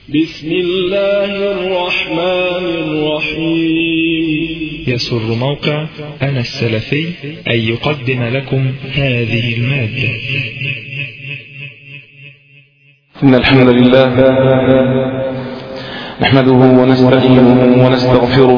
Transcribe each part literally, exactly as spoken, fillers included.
بسم الله الرحمن الرحيم. يسر موقع أنا السلفي أن يقدم لكم هذه المادة. إن الحمد لله نحمده ونستعينه ونستغفره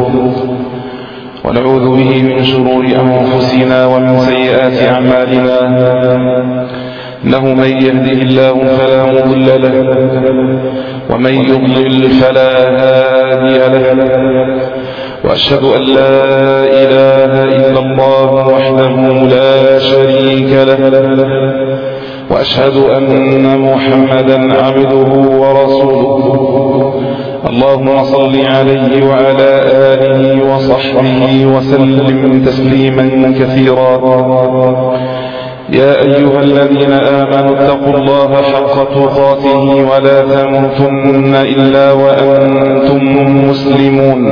ونعوذ به من شرور أنفسنا ومن سيئات أعمالنا. إنه من يهده الله فلا مضل له ومن يضلل فلا هادي له، وأشهد أن لا إله إلا الله وحده لا شريك له، وأشهد أن محمدا عبده ورسوله. اللهم صل عليه وعلى آله وصحبه وسلم تسليما كثيرا. يا أيها الذين آمنوا اتقوا الله حق تقاته ولا تموتن إلا وأنتم مسلمون.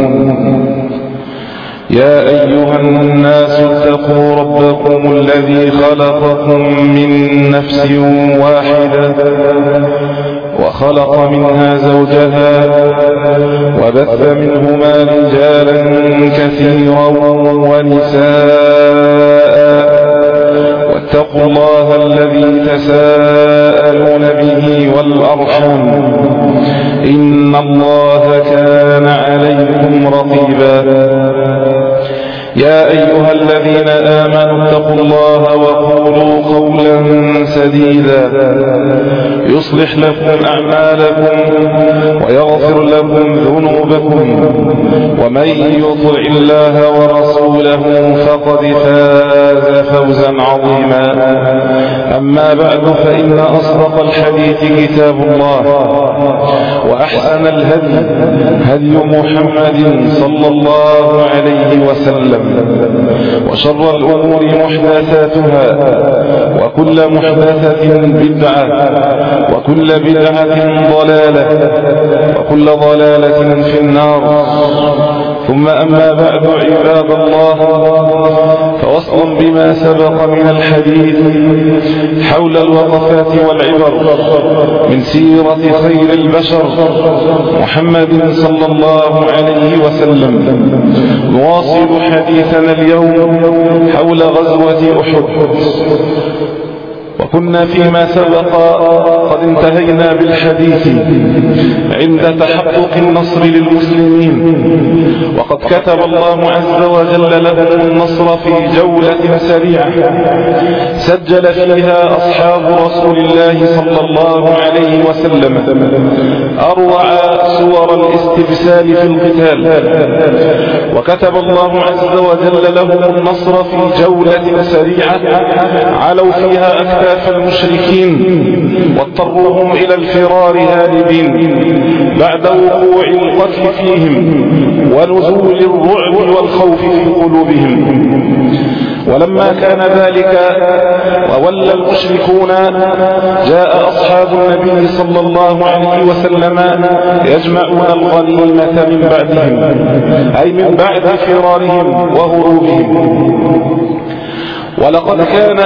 يا أيها الناس اتقوا ربكم الذي خلقكم من نفس واحدة وخلق منها زوجها وبث منهما رجالا كثيرا ونساء، واتقوا الله الذي تساءلون به والأرحام إن الله كان عليكم رقيبا. يا أيها الذين آمنوا اتقوا الله وقولوا قولا سديدا يصلح لكم أعمالكم ويغفر لكم ذنوبكم، ومن يطع الله ورسوله فقد فاز فوزا عظيما. أما بعد، فإن أصدق الحديث كتاب الله، وأحسن الهدي هدي محمد صلى الله عليه وسلم، وشر الأمور محدثاتها، وكل محدثة بدعة، وكل بدعة ضلالة، وكل ضلالة في النار. ثم أما بعد، عباد الله، فوصل بما سبق من الحديث حول الوقفات والعبر من سيرة خير البشر محمد صلى الله عليه وسلم. نواصل حديثنا اليوم حول غزوة أحد، وكنا فيما سبق قد انتهينا بالحديث عند تحقق النصر للمسلمين، وقد كتب الله عز وجل لهم النصر في جولة سريعة سجل فيها أصحاب رسول الله صلى الله عليه وسلم أروع صور الاستبسال في القتال، وكتب الله عز وجل لهم النصر في جولة سريعة علوا فيها أكثر المشركين واضطروهم إلى الفرار هاربين بعد وقوع القتل فيهم ونزول الرعب والخوف في قلوبهم. ولما كان ذلك وولى المشركون، جاء أصحاب النبي صلى الله عليه وسلم يجمعون الغنيمة من بعدهم، أي من بعد فرارهم وهروبهم. ولقد كان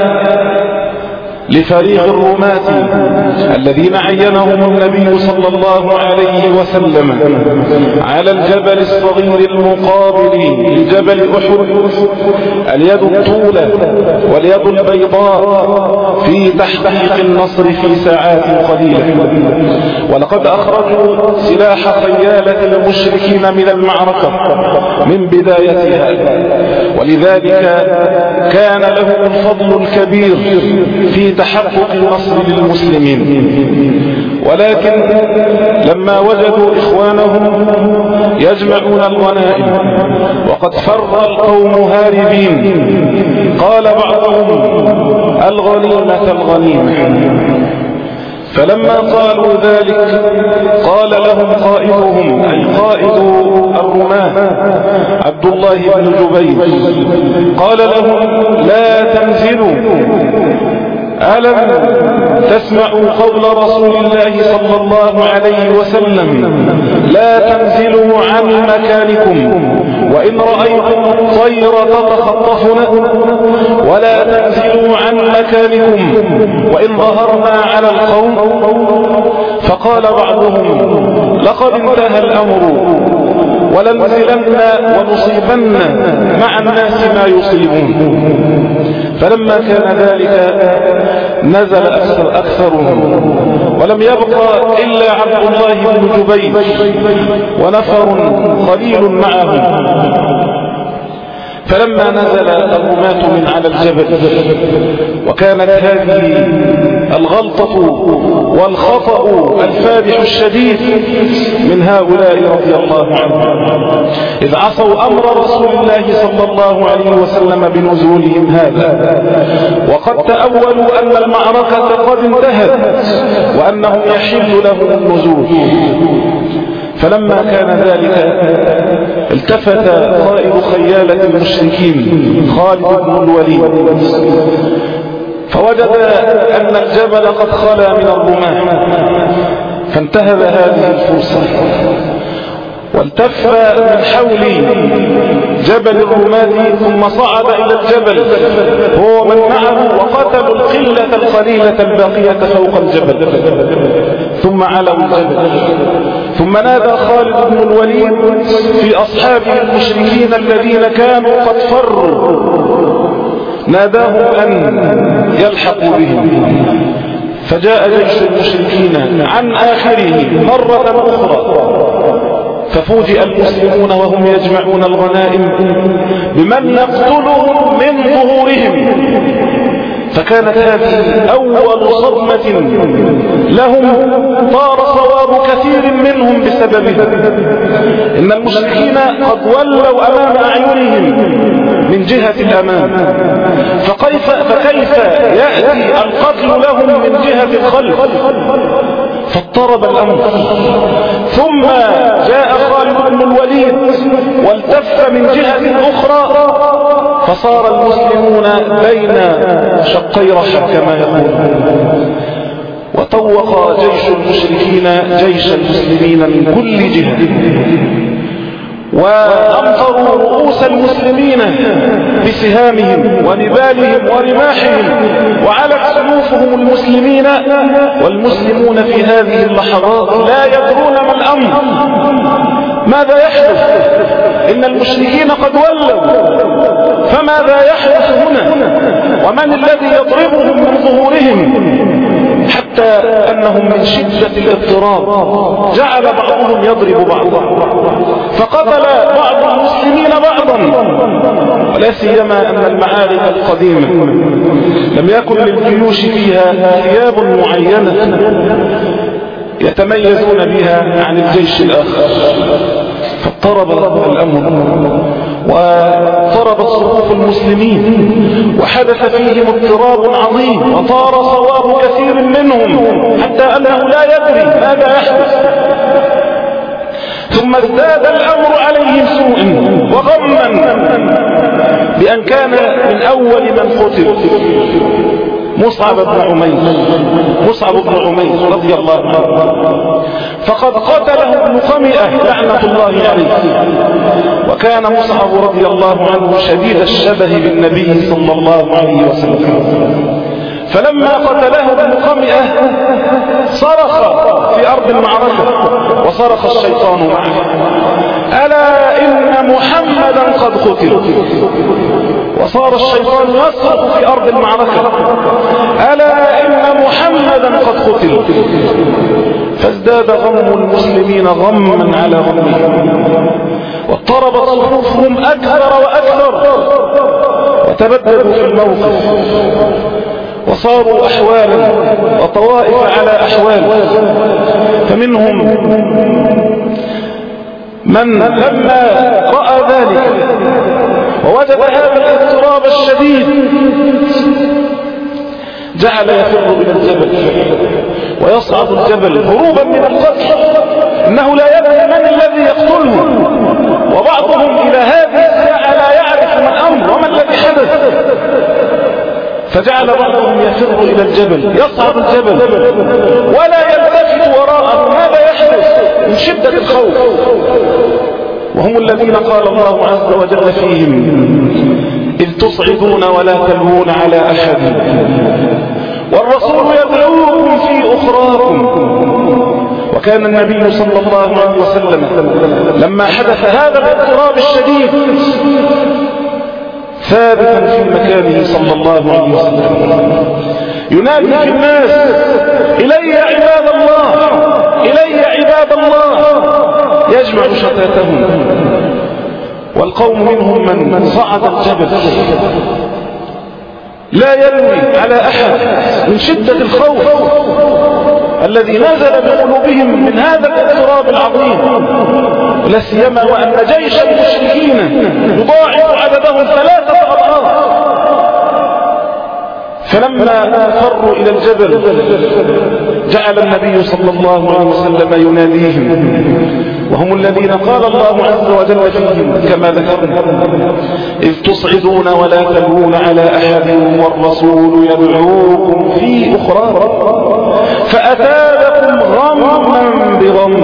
لفريق الرماة الذين عينهم النبي صلى الله عليه وسلم على الجبل الصغير المقابل لجبل أحد اليد الطولة واليد البيضاء في تحقيق النصر في ساعات قليلة. ولقد أخرجوا سلاح خيالة المشركين من المعركة من بدايتها، ولذلك كان لهم الفضل الكبير في تحقق النصر للمسلمين. ولكن لما وجدوا إخوانهم يجمعون الغنائم وقد فر القوم هاربين، قال بعضهم الغنيمة الغنيمة. فلما قالوا ذلك قال لهم قائدهم، أي قائد الرماة عبد الله بن جبير، قال لهم لا تنزلوا ألم تسمعوا قول رسول الله صلى الله عليه وسلم لا تنزلوا عن مكانكم وإن رأيتم طير تتخطفنا ولا تنزلوا عن مكانكم وإن ظهرنا على القوم. فقال بعضهم لقد انتهى الأمر ولنزلن ونصيبن مع الناس ما يصيبون. فلما كان ذلك نزل أكثر أكثرهم ولم يبقى إلا عبد الله بن جبير ونفر قليل معهم. فلما نزل الرماة من على الجبل وكانت هذه الغلطة والخطأ الفادح الشديد من هؤلاء رضي الله عنهم إذ عصوا أمر رسول الله صلى الله عليه وسلم بنزولهم هذا، وقد تأولوا أن المعركة قد انتهت وأنهم يحل لهم النزول. فلما كان ذلك التفت قائد خيالة المشركين خالد بن الوليد فوجد أن الجبل قد خلا من الرماة، فانتهز هذه الفرصة والتف من حول جبل الرماة ثم صعد إلى الجبل هو من معه وقتلوا القلة القليلة الباقية فوق الجبل ثم علوا الجبل. ثم نادى خالد بن الوليد في أصحابه المشركين الذين كانوا قد فروا، ناداهم أن يلحقوا بهم، فجاء جيش المشركين عن آخره مرة أخرى، ففوجئ المسلمون وهم يجمعون الغنائم بمن يقتلهم من ظهورهم. فكانت هذه أول صدمة لهم طار صواب كثير منهم بسببها. إن المشركين قد ولوا أمام أعينهم من جهة الأمام، فكيف, فكيف يأتي القتل لهم من جهة الخلف؟ فاضطرب الأمر. ثم جاء خالد بن الوليد والتف من جهة أخرى، فصار المسلمون بين شقي رحم كما يقول، وطوق جيش المشركين جيش المسلمين من كل جهة، وأمطروا رؤوس المسلمين بسهامهم ونبالهم ورماحهم، وعلت سيوفهم المسلمين، والمسلمون في هذه اللحظات لا يدرون ما الأمر، ماذا يحدث؟ إن المشركين قد ولوا، فماذا يحدث هنا؟ ومن الذي يضربهم من ظهورهم؟ حتى أنهم من شدة الاضطراب جعل بعضهم يضرب بعضا، فقتل بعض المسلمين بعضا. ولا سيما أن المعارك القديمة لم يكن للجيوش فيها ثياب معينة يتميزون بها عن الجيش الآخر، فاضطرب الأمر واضطربت صفوف المسلمين وحدث فيهم اضطراب عظيم، وطار صواب كثير منهم حتى أنه لا يدري ماذا يحدث. ثم ازداد الأمر عليهم سوء وغما بأن كان من أول من قتل مصعب بن عمير مصعب بن عمير رضي الله عنه، فقد قتله ابن قمئة لعنة الله عليه. وكان مصعب رضي الله عنه شديد الشبه بالنبي صلى الله عليه وسلم، فلما قتله ابن قمئة صرخ في أرض المعركة وصرخ الشيطان معه: ألا إن محمدا قد قتل. وصار الشيطان يصرخ في أرض المعركة: ألا إن محمدا قد قتل. فازداد غم المسلمين غما على غمهم، واضطربت صفوفهم أكثر وأكثر، وتبددوا في الموقف، وصاروا أحوالا وطوائف على أحوال. فمنهم من لما رأى ذلك ووجد هذا الاضطراب الشديد جعل يفر إلى الجبل ويصعد الجبل هروبا من القتل، إنه لا يدري من الذي يقتله، وبعضهم إلى هذه الساعة لا يعرف ما الأمر وما الذي حدث. فجعل بعضهم يفر إلى الجبل، يصعد الجبل ولا يلتفت وراءه. ماذا يحدث؟ من شدة الخوف. وهم الذين قال الله عز وجل فيهم: إذ تصعدون ولا تلوون على أحد والرسول يدعوكم في أخراكم. وكان النبي صلى الله عليه وسلم لما حدث هذا الاضطراب الشديد ثابتا في مكانه صلى الله عليه وسلم ينادي في الناس: إلي عباد الله، إلي عباد الله، يجمع شتاتهم. والقوم منهم من صعد الجبل لا يلوي على أحد من شدة الخوف الذي نزل بقلوبهم من هذا الاضطراب العظيم، لا سيما وأن جيش المشركين يضاعف عددهم ثلاثة أضعاف. فلما فروا إلى الجبل جعل النبي صلى الله عليه وسلم يناديهم، وهم الذين قال الله عز وجل فيهم كما ذكرنا: إذ تصعدون ولا تلوون على أحد والرسول يدعوكم في أخراكم فأثابكم غما بغم.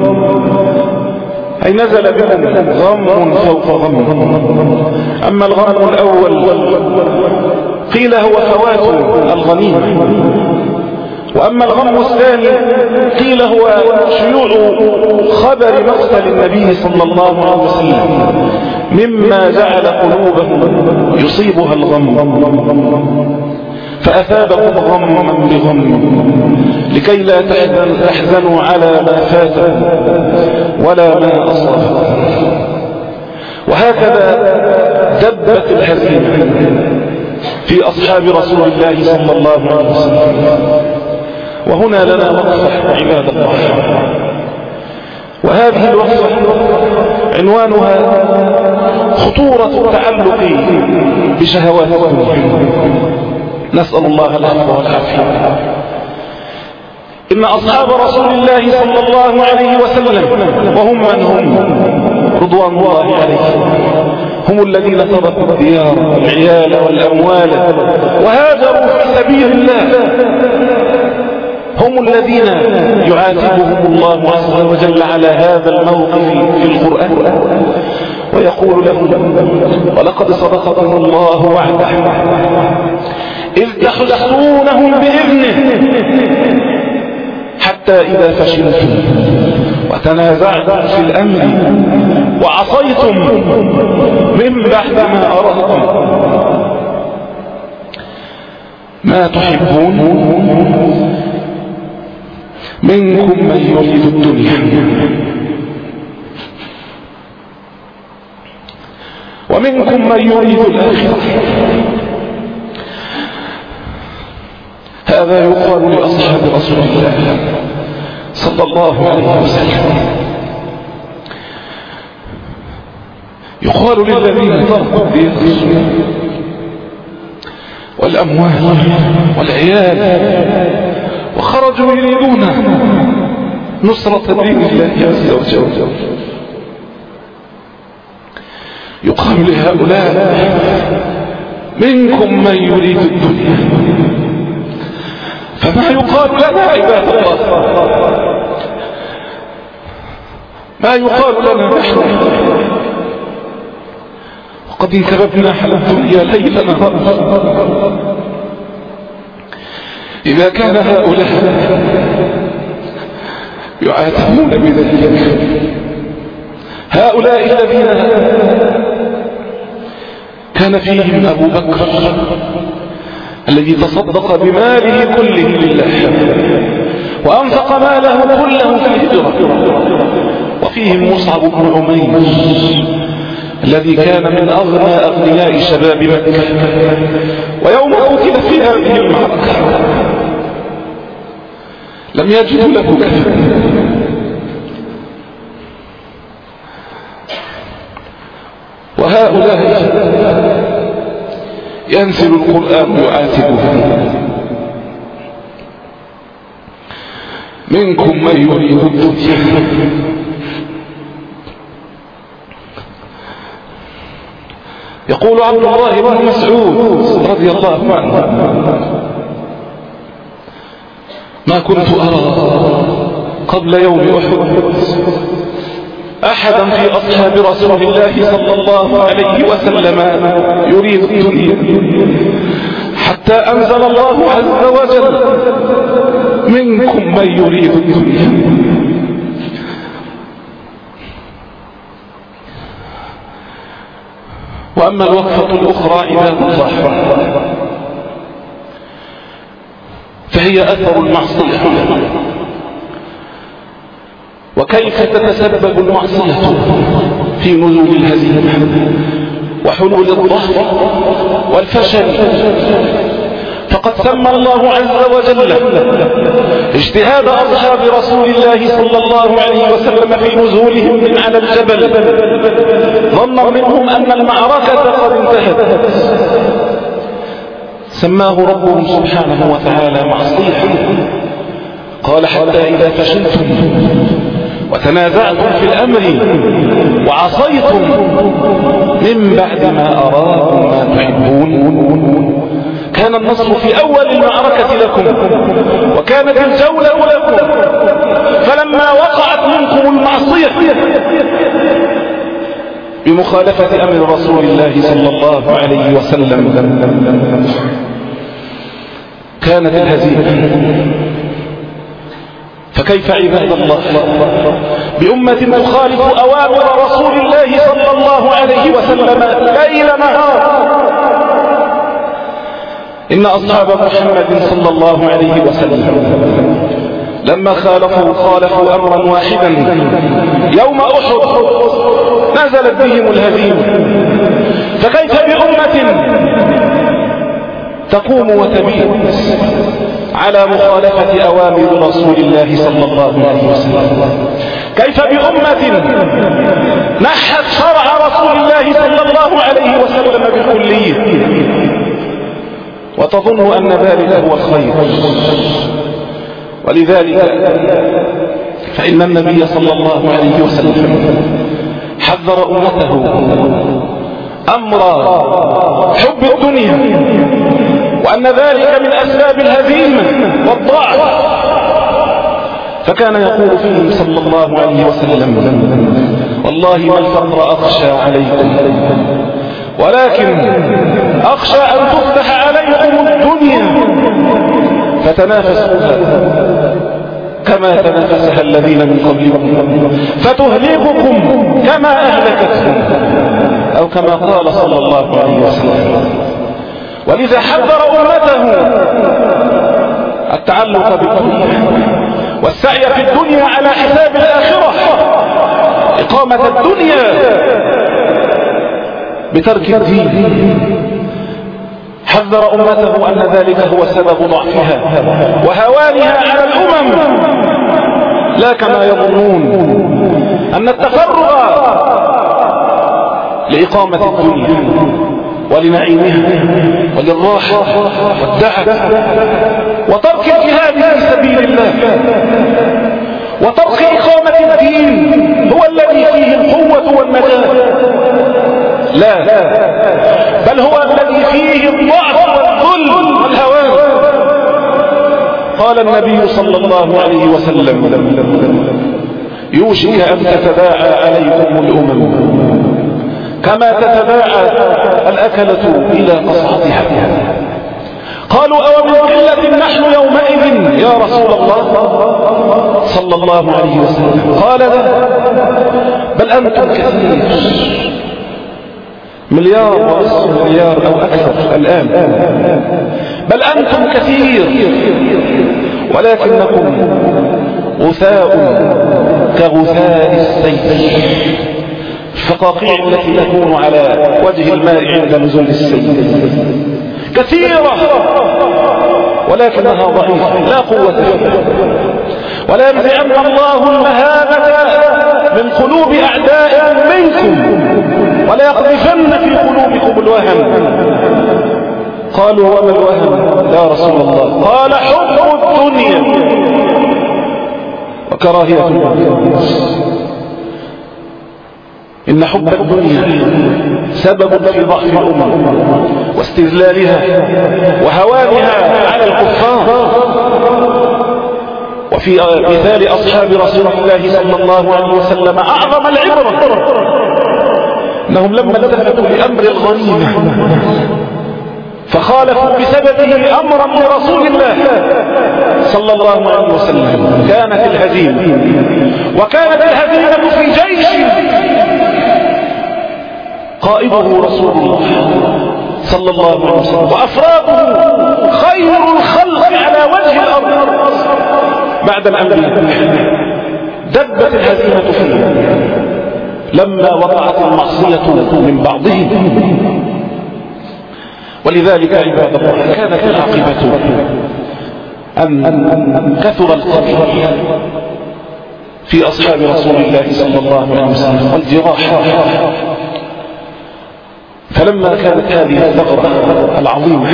أي نزل بهم غم فوق غم. أما الغم الأول قيل هو فوات الغنيمة، وأما الغم الثاني قيل هو شيوع خبر مقتل النبي صلى الله عليه وسلم مما جعل قلوبهم يصيبها الغم. فأثابكم غما بغم لكي لا تحزنوا على ما فاتكم ولا ما أصابكم. وهكذا دبت الهزيمة في أصحاب رسول الله صلى الله عليه وسلم. وهنا لنا وقفة عباد الله، وهذه الوقفة عنوانها خطورة التعلق بشهوات الدنيا. نسأل الله العفو والعافية. إن أصحاب رسول الله صلى الله عليه وسلم وهم من هم رضوان الله عليهم هم الذين تركوا الديار والعيال والأموال وهاجروا في سبيل الله، هم الذين يعاتبهم الله عز وجل على هذا الموقف في القرآن ويقول لهم: ولقد صدقكم الله وعده إذ تحسونهم بإذنه حتى إذا فشلتم وتنازعتم في الأمر وعصيتم من بعد ما أردتم ما تحبون منكم من يريد الدنيا ومنكم من يريد الآخرة. هذا يقال لأصحاب رسول الله صلى الله عليه وسلم، يقال للذين تركوا الدين والأموال والعيال وخرجوا يريدون نصرة دين الله عز وجل، يقال لهؤلاء: منكم من يريد الدنيا. فما يقال لنا عباد الله؟ ما يقال لنا نحن وقد انكببنا على الدنيا ليل نهار؟ إذا كان هؤلاء يعاتبون بذلك، هؤلاء الذين كان فيهم أبو بكر الذي تصدق بماله كله لله وأنفق ماله كله في الهجرة، وفيهم مصعب بن عمير الذي كان من أغنى أغنياء شباب مكة، ويوم قتل في هذه المعركة لم يجدوا له كفن. وهؤلاء ينزل القرآن يعاتبهم: منكم من يريد الدنيا يقول عبد الله بن مسعود رضي الله عنه: ما كنت أرى قبل يوم أحد أحدا في أصحاب رسول الله صلى الله عليه وسلم يريد الدنيا حتى أنزل الله عز وجل: منكم من يريد الدنيا. وأما الوقفة الأخرى عباد الله فهي أثر المعصية، وكيف تتسبب المعصية في نزول الهزيمة وحلول الضعف والفشل. فقد سمى الله عز وجل اجتهاد أصحاب رسول الله صلى الله عليه وسلم في نزولهم من على الجبل ظن منهم أن المعركة قد انتهت، سماه ربهم سبحانه وتعالى معصية. قال: حتى إذا فشلتم وتنازعتم في الأمر وعصيتم من بعد ما أراكم ما تحبون. كان النصر في أول المعركة لكم وكانت الجولة لكم، فلما وقعت منكم المعصية بمخالفة أمر رسول الله صلى الله عليه وسلم كانت الهزيمة. فكيف عباد الله بأمة تخالف أوامر رسول الله صلى الله عليه وسلم ليل نهار؟ إن أصحاب محمد صلى الله عليه وسلم لما خالفوا خالفوا أمرا واحدا يوم أحد نزلت بهم الهزيمة. فكيف بأمة تقوم وتبيت على مخالفة أوامر رسول الله صلى الله عليه وسلم؟ كيف بأمة نحت شرع رسول الله صلى الله عليه وسلم بالكلية وتظن أن ذلك هو الخير؟ ولذلك فإن النبي صلى الله عليه وسلم حذر أمته أمر حب الدنيا، وأن ذلك من أسباب الهزيمة والضعف. فكان يقول فيهم صلى الله عليه وسلم: والله ما الفقر أخشى عليكم، ولكن أخشى أن تفتح عليكم الدنيا فتنافسوها كما تنافسها الذين من قبلكم فتهلككم كما أهلكتهم، أو كما قال صلى الله عليه وسلم. ولذا حذر أمته التعلق بالدنيا والسعي في الدنيا على حساب الآخرة، إقامة الدنيا بترك الدين. حذر أمته أن ذلك هو سبب ضعفها وهوانها على الأمم، لا كما يظنون أن التفرغ لإقامة الدنيا ولنعيمها وللراحة والدعة وترك الجهاد في سبيل الله وترك إقامة الدين هو الذي فيه القوة والنجاة. لا، بل هو الذي فيه الضعف والذل والهوان. قال النبي صلى الله عليه وسلم: يوشك أن تتداعى عليكم الأمم كما تتداعى الأكلة إلى قصعتها. قالوا: أو من قلة نحن يومئذ يا رسول الله صلى الله عليه وسلم؟ قال: لا، بل أنتم كثير، مليار ونصف مليار أو أكثر الآن، بل أنتم كثير ولكنكم غثاء كغثاء السيل، الفقاقيع التي تكون على وجه الماء عند نزول السيل، كثيرة ولكنها ضعيفة لا قوة فيها. ولا ينزعن الله المهابة من قلوب أعدائكم منكم ولا يقذفن في قلوبكم الوهن. قالوا: وما الوهن يا رسول الله؟ قال: حب الدنيا وكراهية الموت. إن حب الدنيا سبب في ضعف الأمة واستذلالها وهوانها على الكفار. وفي مثال أصحاب رسول الله صلى الله عليه وسلم أعظم العبرة أنهم لما التفتوا لأمر الغنيمة فخالفوا بسببه أمرا لرسول الله صلى الله عليه وسلم كانت الهزيمة، وكانت الهزيمة في جيش قائده رسول الله صلى الله عليه وسلم وأفراده خير الخلق على وجه الأرض بعد الأنبياء. دبت الهزيمة فيه لما وقعت المعصية من بعضهم. ولذلك عباد الله كانت العاقبة أن كثر القتل في أصحاب رسول الله صلى الله عليه وسلم والجراح. فلما كانت هذه الثغرة العظيمة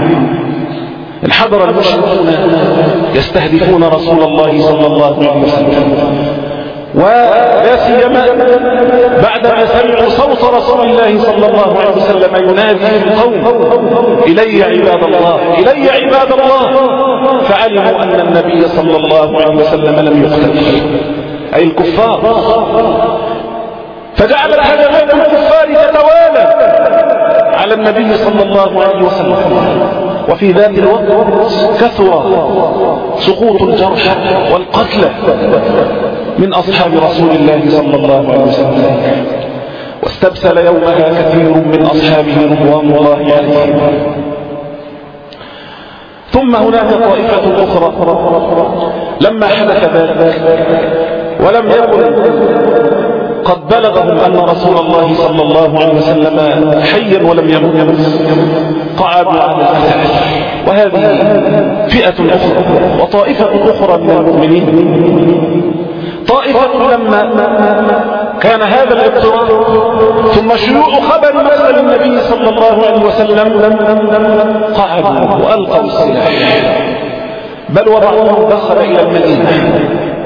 انحدر المشركون يستهدفون رسول الله صلى الله عليه وسلم، ولا سيما بعدما سمعوا صوت رسول الله صلى الله عليه وسلم ينادي في القوم: إلي عباد الله، إلي عباد الله، فعلموا أن النبي صلى الله عليه وسلم لم يقتل، أي الكفار. فجعلت هجمات الكفار تتوالى على النبي صلى الله عليه وسلم. وفي ذات الوقت كثر سقوط الجرحى والقتلى من أصحاب رسول الله صلى الله عليه وسلم، واستبسل يومها كثير من أصحابه رضوان الله عليهم. ثم هناك طائفة أخرى لما حدث ذلك ولم يكن قد بلغهم أن رسول الله صلى الله عليه وسلم حيا ولم يمت قعدوا على القتال. وهذه فئة أخرى وطائفة أخرى من المؤمنين. طائفة لما كان هذا الاضطراب ثم شيوع خبر مثل النبي صلى الله عليه وسلم قعدوا وألقوا السلاح، بل وبعضهم دخل إلى المدينة،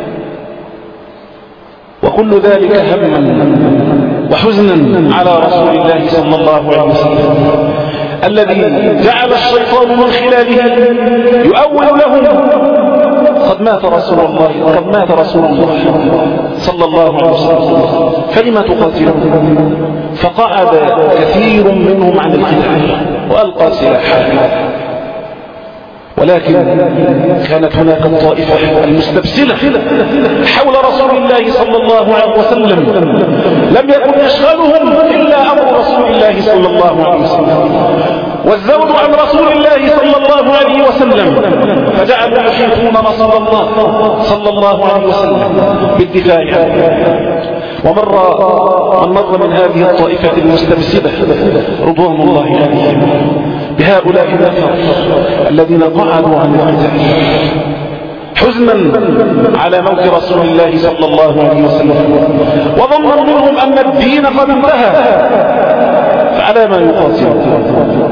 وكل ذلك هما وحزنا على رسول الله صلى الله عليه وسلم الذي جعل الشيطان من خلاله يؤول لهم: قد مات رسول الله، قد مات رسول الله صلى الله عليه وسلم، فلما تقاتلون؟ فقعد كثير منهم عن القتال وألقى سلاحه. ولكن كانت هناك الطائفة المستبسلة حول رسول الله صلى الله عليه وسلم لم يكن يشغلهم إلا أمر رسول الله صلى الله عليه وسلم والزود عن رسول الله صلى الله عليه وسلم، فجعلوا يحيطون رسول الله صلى الله عليه وسلم بالدفاع عنه. ومر من مر من هذه الطائفة المستبسلة رضوان الله عليهم بهؤلاء النفر الذين قعدوا عن القتال حزنا على موت رسول الله صلى الله عليه وسلم، وظن منهم أن الدين قد انتهى، فعلى ما يقاتلون.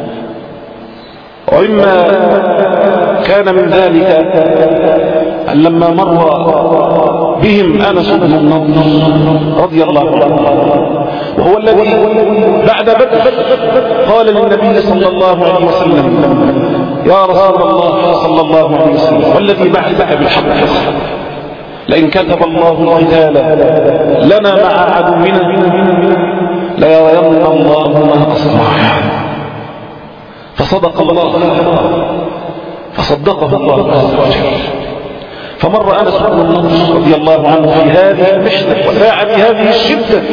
وإما كان من ذلك أن لما مر بهم أنس بن النضر رضي الله عنه، وهو الذي بعد بدر قال للنبي صلى الله عليه وسلم: يا رسول الله صلى الله عليه وسلم والذي بعثك بالحق لئن كتب الله القتال لنا مع عدونا ليرين الله ما أصنع. فصدق الله فصدقه الله عز وجل. فمر أنس بن النضر رضي الله عنه في هذه المحنة وساعة هذه الشدة،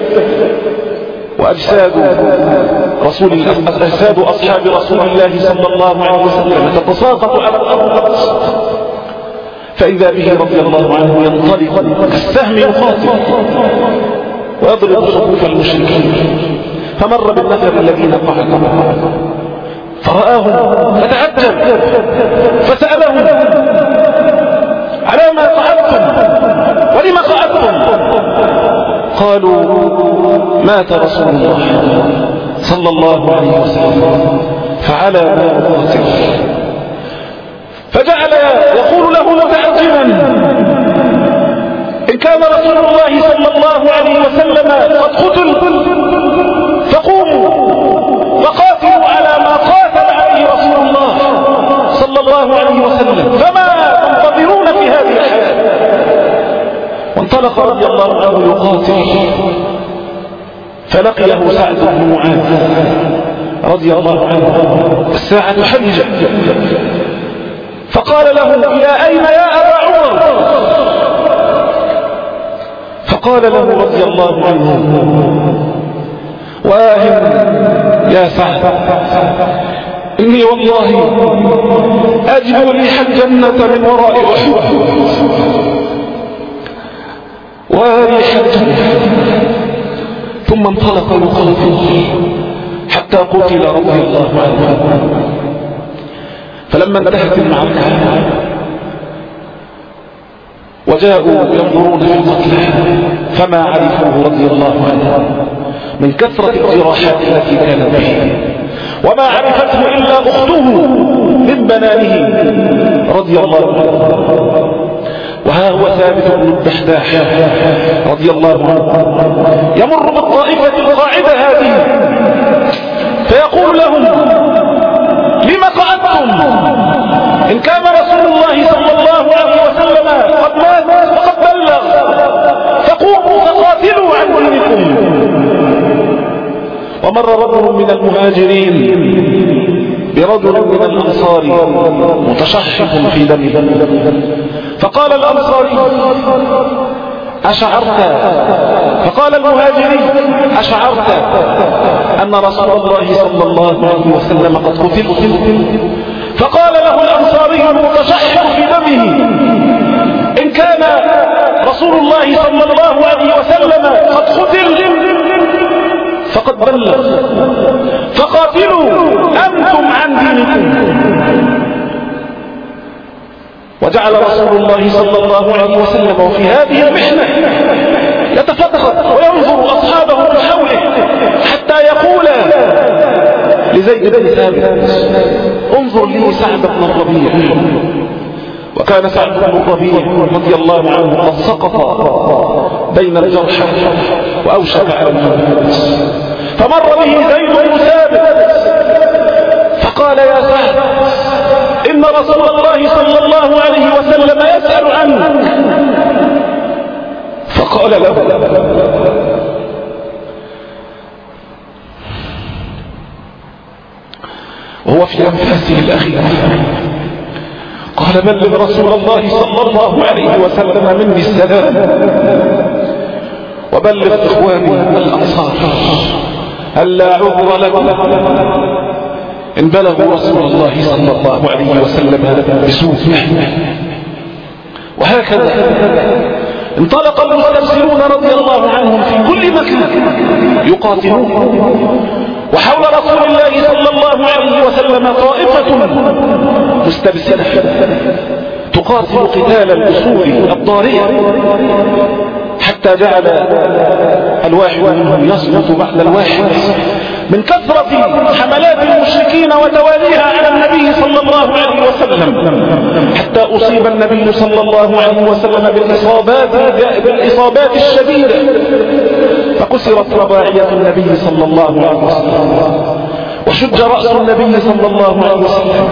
وأجساد رسول أجساد أصحاب رسول الله صلى الله عليه وسلم تتساقط على الأرض، فإذا به رضي الله عنه ينطلق كالسهم يقاتل ويضرب صفوف المشركين. فمر بالنفر الذين قعدوا فرآهم فتعجب فسألهم: على ما قعدتم ولما قعدتم؟ قالوا: مات رسول الله صلى الله عليه وسلم فعلى ما قاتل. فجعل يقول له متعجبا: إن كان رسول الله صلى الله عليه وسلم قد قتل الله عليه وسلم فما تنتظرون في هذه الحياة؟ وانطلق رضي الله عنه يقاتل، فلقيه سعد بن معاذ رضي الله عنه الساعة حجة، فقال له إلى أين يا أبا عمر؟ فقال له رضي الله عنه واهم يا سعد، إني والله أجد ريح الجنة من وراء أحد وريح الجنة. ثم انطلق يقاتل حتى قتل رضي الله عنه. فلما انتهت المعركة وجاءوا ينظرون في القتلى فما عرفوه رضي الله عنه من كثرة الجراحات التي كانت به، وما عرفته إلا أخته من بنانه رضي الله عنه. وها هو ثابت بن الدحداح رضي الله عنه يمر بالطائفة القاعدة هذه فيقول لهم لم قعدتم؟ إن كان رسول الله صلى الله عليه وسلم قد مات وقد بلغ فقوموا فقاتلوا عن دينكم. ومر رجل من المهاجرين برجل من الأنصار متشحف في دمه، فقال الأنصاري أشعرت؟ فقال المهاجري أشعرت أن رسول الله صلى الله عليه وسلم قد قتل؟ فقال له الأنصاري المتشحف في دمه إن كان رسول الله صلى الله عليه وسلم قد قتل فقد بلغ، فقاتلوا أنتم عن دينكم. وجعل رسول الله صلى الله عليه وسلم وفي هذه المحنة يتفتخر وينظر أصحابه بحوله حتى يقول لزيد بن ثابت انظر لي سعد بن الربيع. وكان سعد بن الربيع رضي الله عنه قد سقط بين الجرحى وأوشك على الموت، فمر به زيد بن ثابت فقال يا سعد إن رسول الله صلى الله عليه وسلم يسأل عنك. فقال له وهو في أنفاسه الأخيرة قال بلغ رسول الله صلى الله عليه وسلم مني السلام وبلغ إخواني الأنصار ألا عذر لكم إن بلغوا رسول الله صلى الله عليه وسلم بسوء. وهكذا انطلق المستبصرون رضي الله عنهم في كل مكان يقاتلون، وحول رسول الله صلى الله عليه وسلم طائفة مستبصرة تقاتل قتال الأسود الضارية، حتى جعل الواحد منهم يسقط بعد الواحد من كثرة حملات المشركين وتواليها على النبي صلى الله عليه وسلم، حتى أصيب النبي صلى الله عليه وسلم بالإصابات, بالإصابات الشديدة، فكسرت رباعية النبي صلى الله عليه وسلم وشج رأس النبي صلى الله عليه وسلم،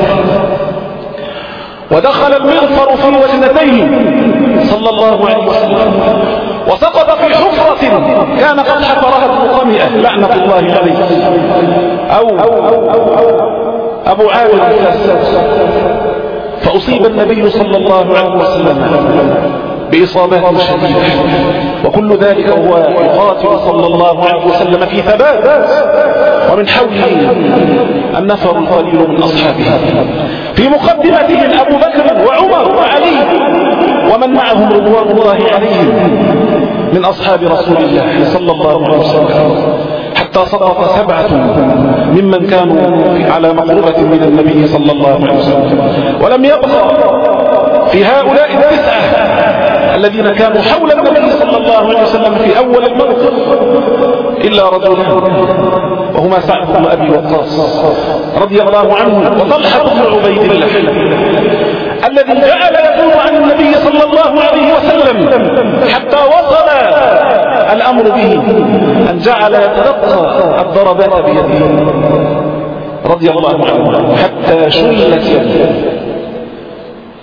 ودخل المغفر في وجنتيه صلى الله عليه وسلم، وسقط في حفرة كان قد حفرها المطمئة لعنة الله عليه أو أبو عامر الفاسد، فأصيب النبي صلى الله عليه وسلم بإصابات شديدة، وكل ذلك هو يقاتل صلى الله عليه وسلم في ثبات، ومن حوله النفر القليل من أصحابه، في مقدمتهم أبو بكر وعمر وعلي ومن معهم رضوان الله عليهم من أصحاب رسول الله صلى الله عليه وسلم، حتى سقط سبعة ممن كانوا على مقربة من النبي صلى الله عليه وسلم، ولم يبقى في هؤلاء التسعة الذين كانوا حول النبي صلى الله عليه وسلم في أول الموقف إلا رجلان، وهما سعد بن أبي وقاص رضي الله عنه وطلحة بن عبيد الله الذي جعل يقول عن النبي صلى الله عليه وسلم حتى وصل الأمر به أن جعل يتلقى الضربات بيده رضي الله عنه حتى شلت يده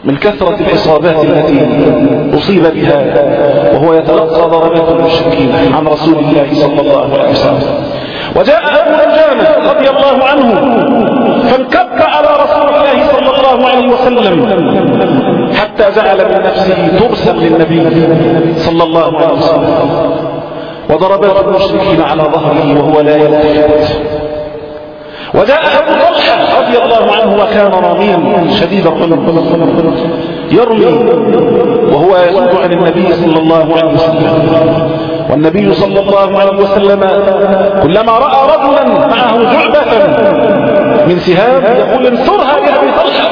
من كثرة الإصابات التي أصيب بها وهو يتلقى ضربات المشركين عن رسول الله صلى الله عليه وسلم. وجاء أبو دجانة رضي الله عنه فانكب على رسول الله صلى الله عليه وسلم حتى جعل من نفسه ترسا للنبي صلى الله عليه وسلم، وضربات المشركين على ظهره وهو لا يلتفت. وجاء أبو طلحة رضي الله عنه وكان راميا شديد الرمي يرمي وهو يسود عن النبي صلى الله عليه وسلم، والنبي صلى الله عليه وسلم كلما رأى رجلا معه جعبة من سهام يقول انصرها يا أبي طلحة.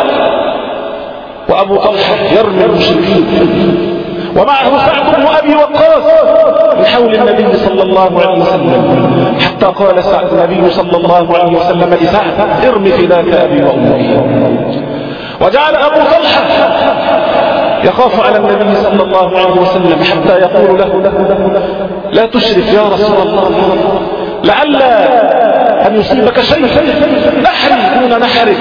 وأبو طلحة يرمي المشركين ومعه سعد بن أبي وقاص من حول النبي صلى الله عليه وسلم، حتى قال سعد النبي صلى الله عليه وسلم لسعد ارمي فداك أبي وأمي. وجعل أبو طلحة يخاف على النبي صلى الله عليه وسلم حتى يقول له لا تشرف يا رسول الله، لعل أن يصيبك شيء، نحري دون نحرك.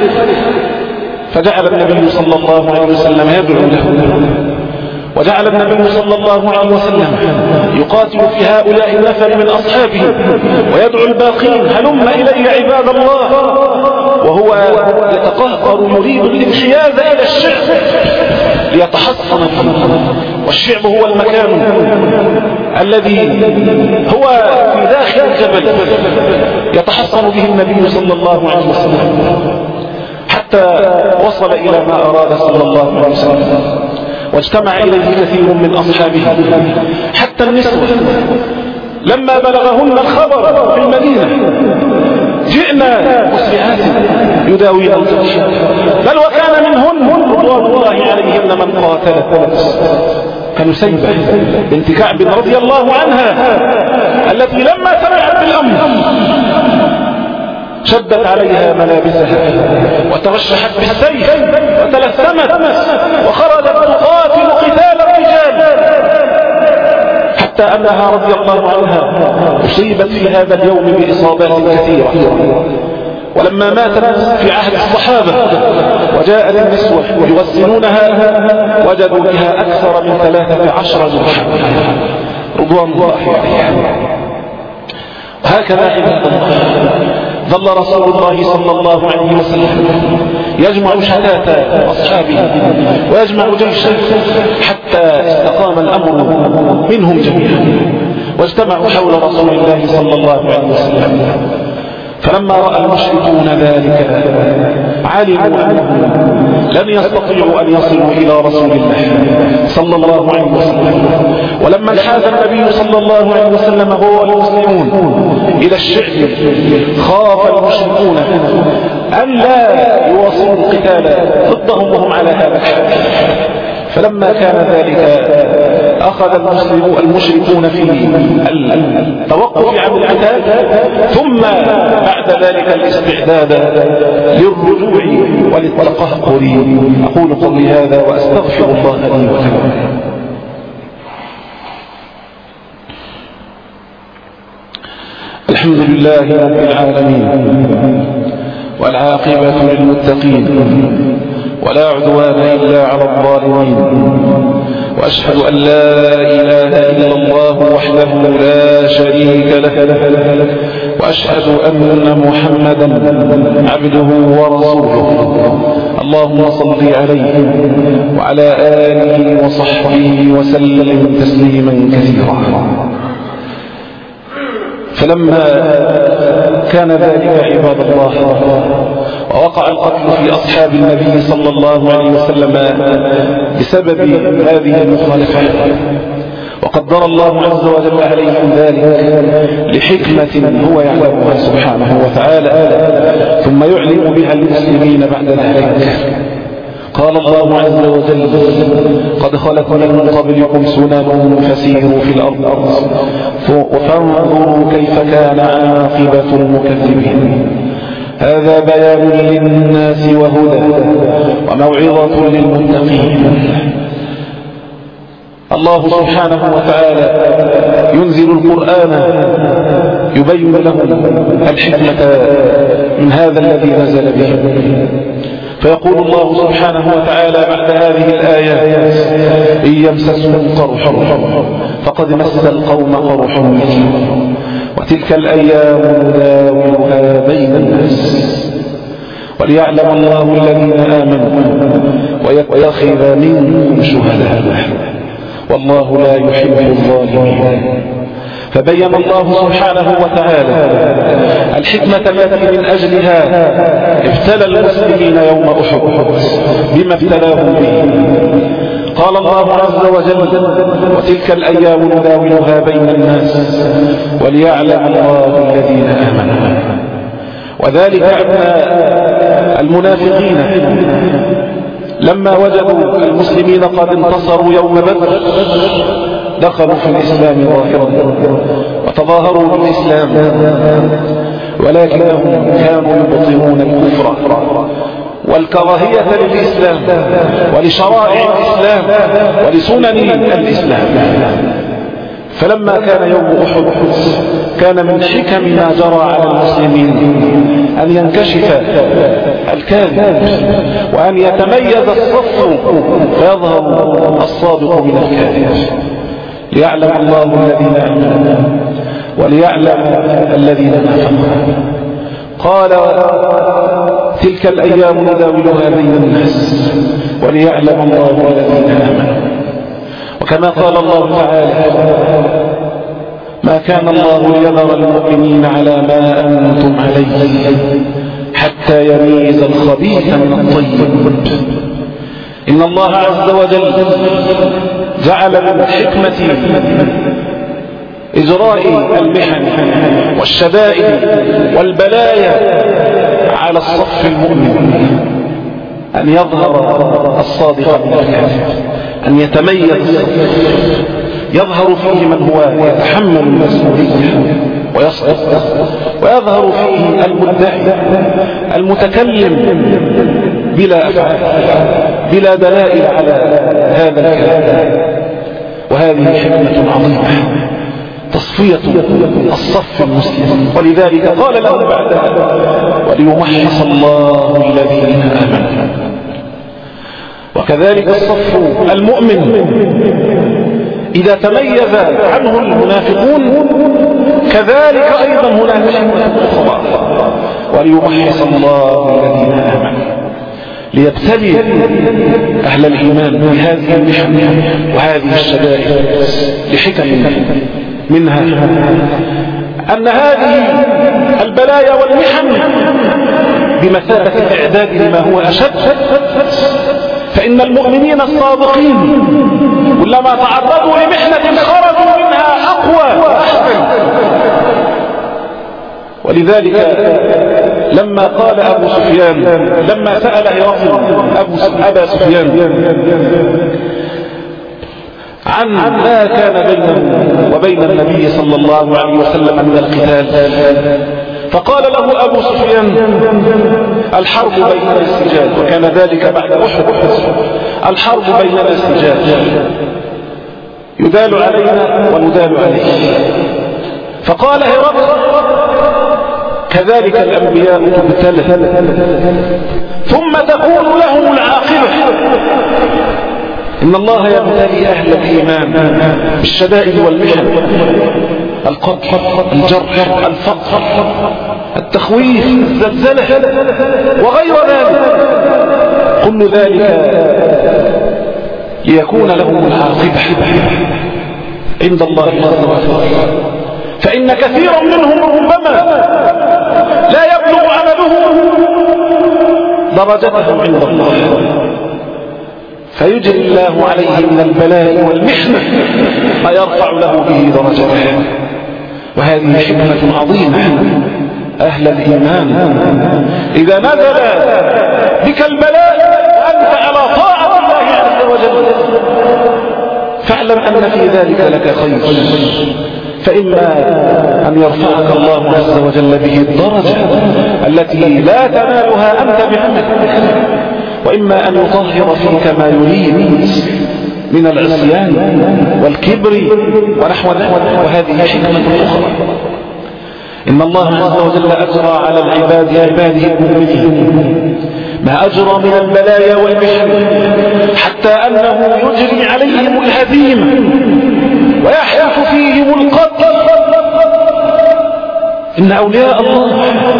فجعل النبي صلى الله عليه وسلم يدعو له، وجعل النبي صلى الله عليه وسلم يقاتل في هؤلاء النفر من أصحابه ويدعو الباقين هلم إلي عباد الله، وهو يتقهقر يريد الانحياز إلى الشعب ليتحصن فيه. والشعب هو المكان الذي هو في داخل الجبل يتحصن به النبي صلى الله عليه وسلم، حتى وصل إلى ما أراد صلى الله عليه وسلم، واجتمع إليه كثير من أصحابه حتى النسوة لما بلغهن الخبر في المدينة جئنا مسرعات يداوين الجيش، بل وكان منهن رضوان الله عليهن من قاتل كنسيبة بنت كعب رضي الله عنها، التي لما سمعت بالأمر شدت عليها ملابسها وترشحت بالسيف وتلثمت وخرجت تقاتل قتال الرجال، حتى أنها رضي الله عنها أصيبت في هذا اليوم بإصابات كثيرة. ولما ماتت في عهد الصحابة وجاءت النسوة يغسلونها وجدوا بها أكثر من ثلاثة عشر جرحا رضوان الله عليها. هكذا عباد الله ظل رسول الله صلى الله عليه وسلم يجمع شتات أصحابه ويجمع جيشه حتى استقام الأمر منهم جميعا واجتمعوا حول رسول الله صلى الله عليه وسلم. فلما رأى المشركون ذلك علموا أنهم لن يستطيعوا أن يصلوا إلى رسول الله صلى الله عليه وسلم. ولما انحاز النبي صلى الله عليه وسلم هو والمسلمون إلى الشعب خاف المشركون أن لا يواصلوا القتال ضدهم وهم على هذا الحال. فلما كان ذلك أخذ المسلمون المشركون في التوقف عن القتال، ثم بعد ذلك الاستعداد للرجوع وللتقهقر. أقول قولي هذا وأستغفر الله لي ولكم. الحمد لله رب العالمين، والعاقبة للمتقين، ولا عدوان إلا على الظالمين، وأشهد أن لا إله إلا الله وحده لا شريك له، وأشهد أن محمدا عبده ورسوله. اللهم صل عليه وعلى آله وصحبه وسلم تسليما كثيرا. فلما كان ذلك عباد الله ووقع القتل في أصحاب النبي صلى الله عليه وسلم بسبب هذه المخالفات، وقدر الله عز وجل عليهم ذلك لحكمة هو يعلمها سبحانه وتعالى، ثم يعلم بها المسلمين بعد ذلك. قال الله عز وجل: قد خلقنا من قبلكم سنن فسيروا في الأرض فانظروا كيف كان عاقبة المكذبين. هذا بيان للناس وهدى وموعظة للمتقين. الله سبحانه وتعالى ينزل القرآن يبين لهم الحكمة من هذا الذي نزل به، فيقول الله سبحانه وتعالى بعد هذه الآيات: إن يمسسهم قرح فقد مس القوم قرح مثله وتلك الأيام نداولها بين الناس وليعلم الله الذين آمنوا ويتخذ منكم شهداء والله لا يحب الظالمين. فبين الله سبحانه وتعالى الحكمة التي من أجلها ابتلى المسلمين يوم أحد بما ابتلاهم به. قال الله عز وجل: وتلك الأيام نداولها بين الناس وليعلم الله الذين آمنوا. وذلك أن المنافقين لما وجدوا المسلمين قد انتصروا يوم بدر دخلوا في الإسلام ظاهرا وتظاهروا بالإسلام، ولكنهم كانوا يبطنون الكفر والكراهية للإسلام ولشرائع الإسلام ولسنن الإسلام. فلما كان يوم أحد كان من حكم ما جرى على المسلمين أن ينكشف الكاذب وأن يتميز الصف فيظهر الصادق من الكاذب ليعلم الله الذين آمنوا وليعلم الذين نافقوا. قال: تلك الأيام نداولها بين الناس وليعلم الله الذين آمنوا. وكما قال الله تعالى: ما كان الله ليذر المؤمنين على ما أنتم عليه حتى يميز الخبيث من الطيب. إن الله عز وجل جعل من حكمة إجراء المحن والشدائد والبلايا على الصف المؤمن أن يظهر الصادق من الكاذب، أن يتميز الصف، يظهر فيه من هو يتحمل المسؤولية ويصدق، ويظهر فيه المدعي المتكلم بلا أفعال بلا دلائل على هذا الكلام. وهذه حكمة عظيمة تصفية الصف المسلم. ولذلك قال له بعدها: وليمحص الله الذين آمنوا. وكذلك الصف المؤمن إذا تميز عنه المنافقون كذلك أيضا هناك حكمة أخرى: وليمحص الله الذين آمنوا، ليبتلي أهل الإيمان بهذه المحن وهذه الشدائد لحكم منها أن هذه البلايا والمحن بمثابة إعداد لما هو أشد. فإن المؤمنين الصادقين كلما تعرضوا لمحنة خرجوا منها أقوى وأحسن. ولذلك لما قال أبو سفيان لما سأل هرقل أبا سفيان عن ما كان بينه وبين النبي صلى الله عليه وسلم من القتال، فقال له أبو سفيان: الحرب بيننا السجال. وكان ذلك بعد أحد. الحرب بيننا السجال، يدال علينا وندال عليه. فقال هرقل: كذلك الأنبياء تبتلى ثم تكون لهم العاقبة. إن الله يبتلي أهل الإيمان بالشدائد والمحن، القطع، الجرح، الفقر، التخويف، الزلزلة وغير ذلك، كل ذلك ليكون لهم العاقبة عند الله عز وجل. فإن كثيرا منهم ربما لا يبلغ عمله درجته عند الله، فيجري الله عليه من البلاء والمحنة ما يرفع له به درجته. وهذه حكمة عظيمة. أهل الإيمان إذا نزل بك البلاء وأنت على طاعة الله عز وجل فاعلم أن في ذلك لك خير، فإما أن يرفعك الله عز وجل به الدرجة التي لا تنالها أنت بعملك، وإما أن يطهر فيك ما يريد من العصيان والكبر ونحو ذلك. وهذه حكمة أخرى. إن الله عز وجل أجرى على العباد عباده المؤمنين ما أجرى من البلايا والمحن حتى أنه يجري عليهم الهزيمة ويحدث فيهم القتل. إن أولياء الله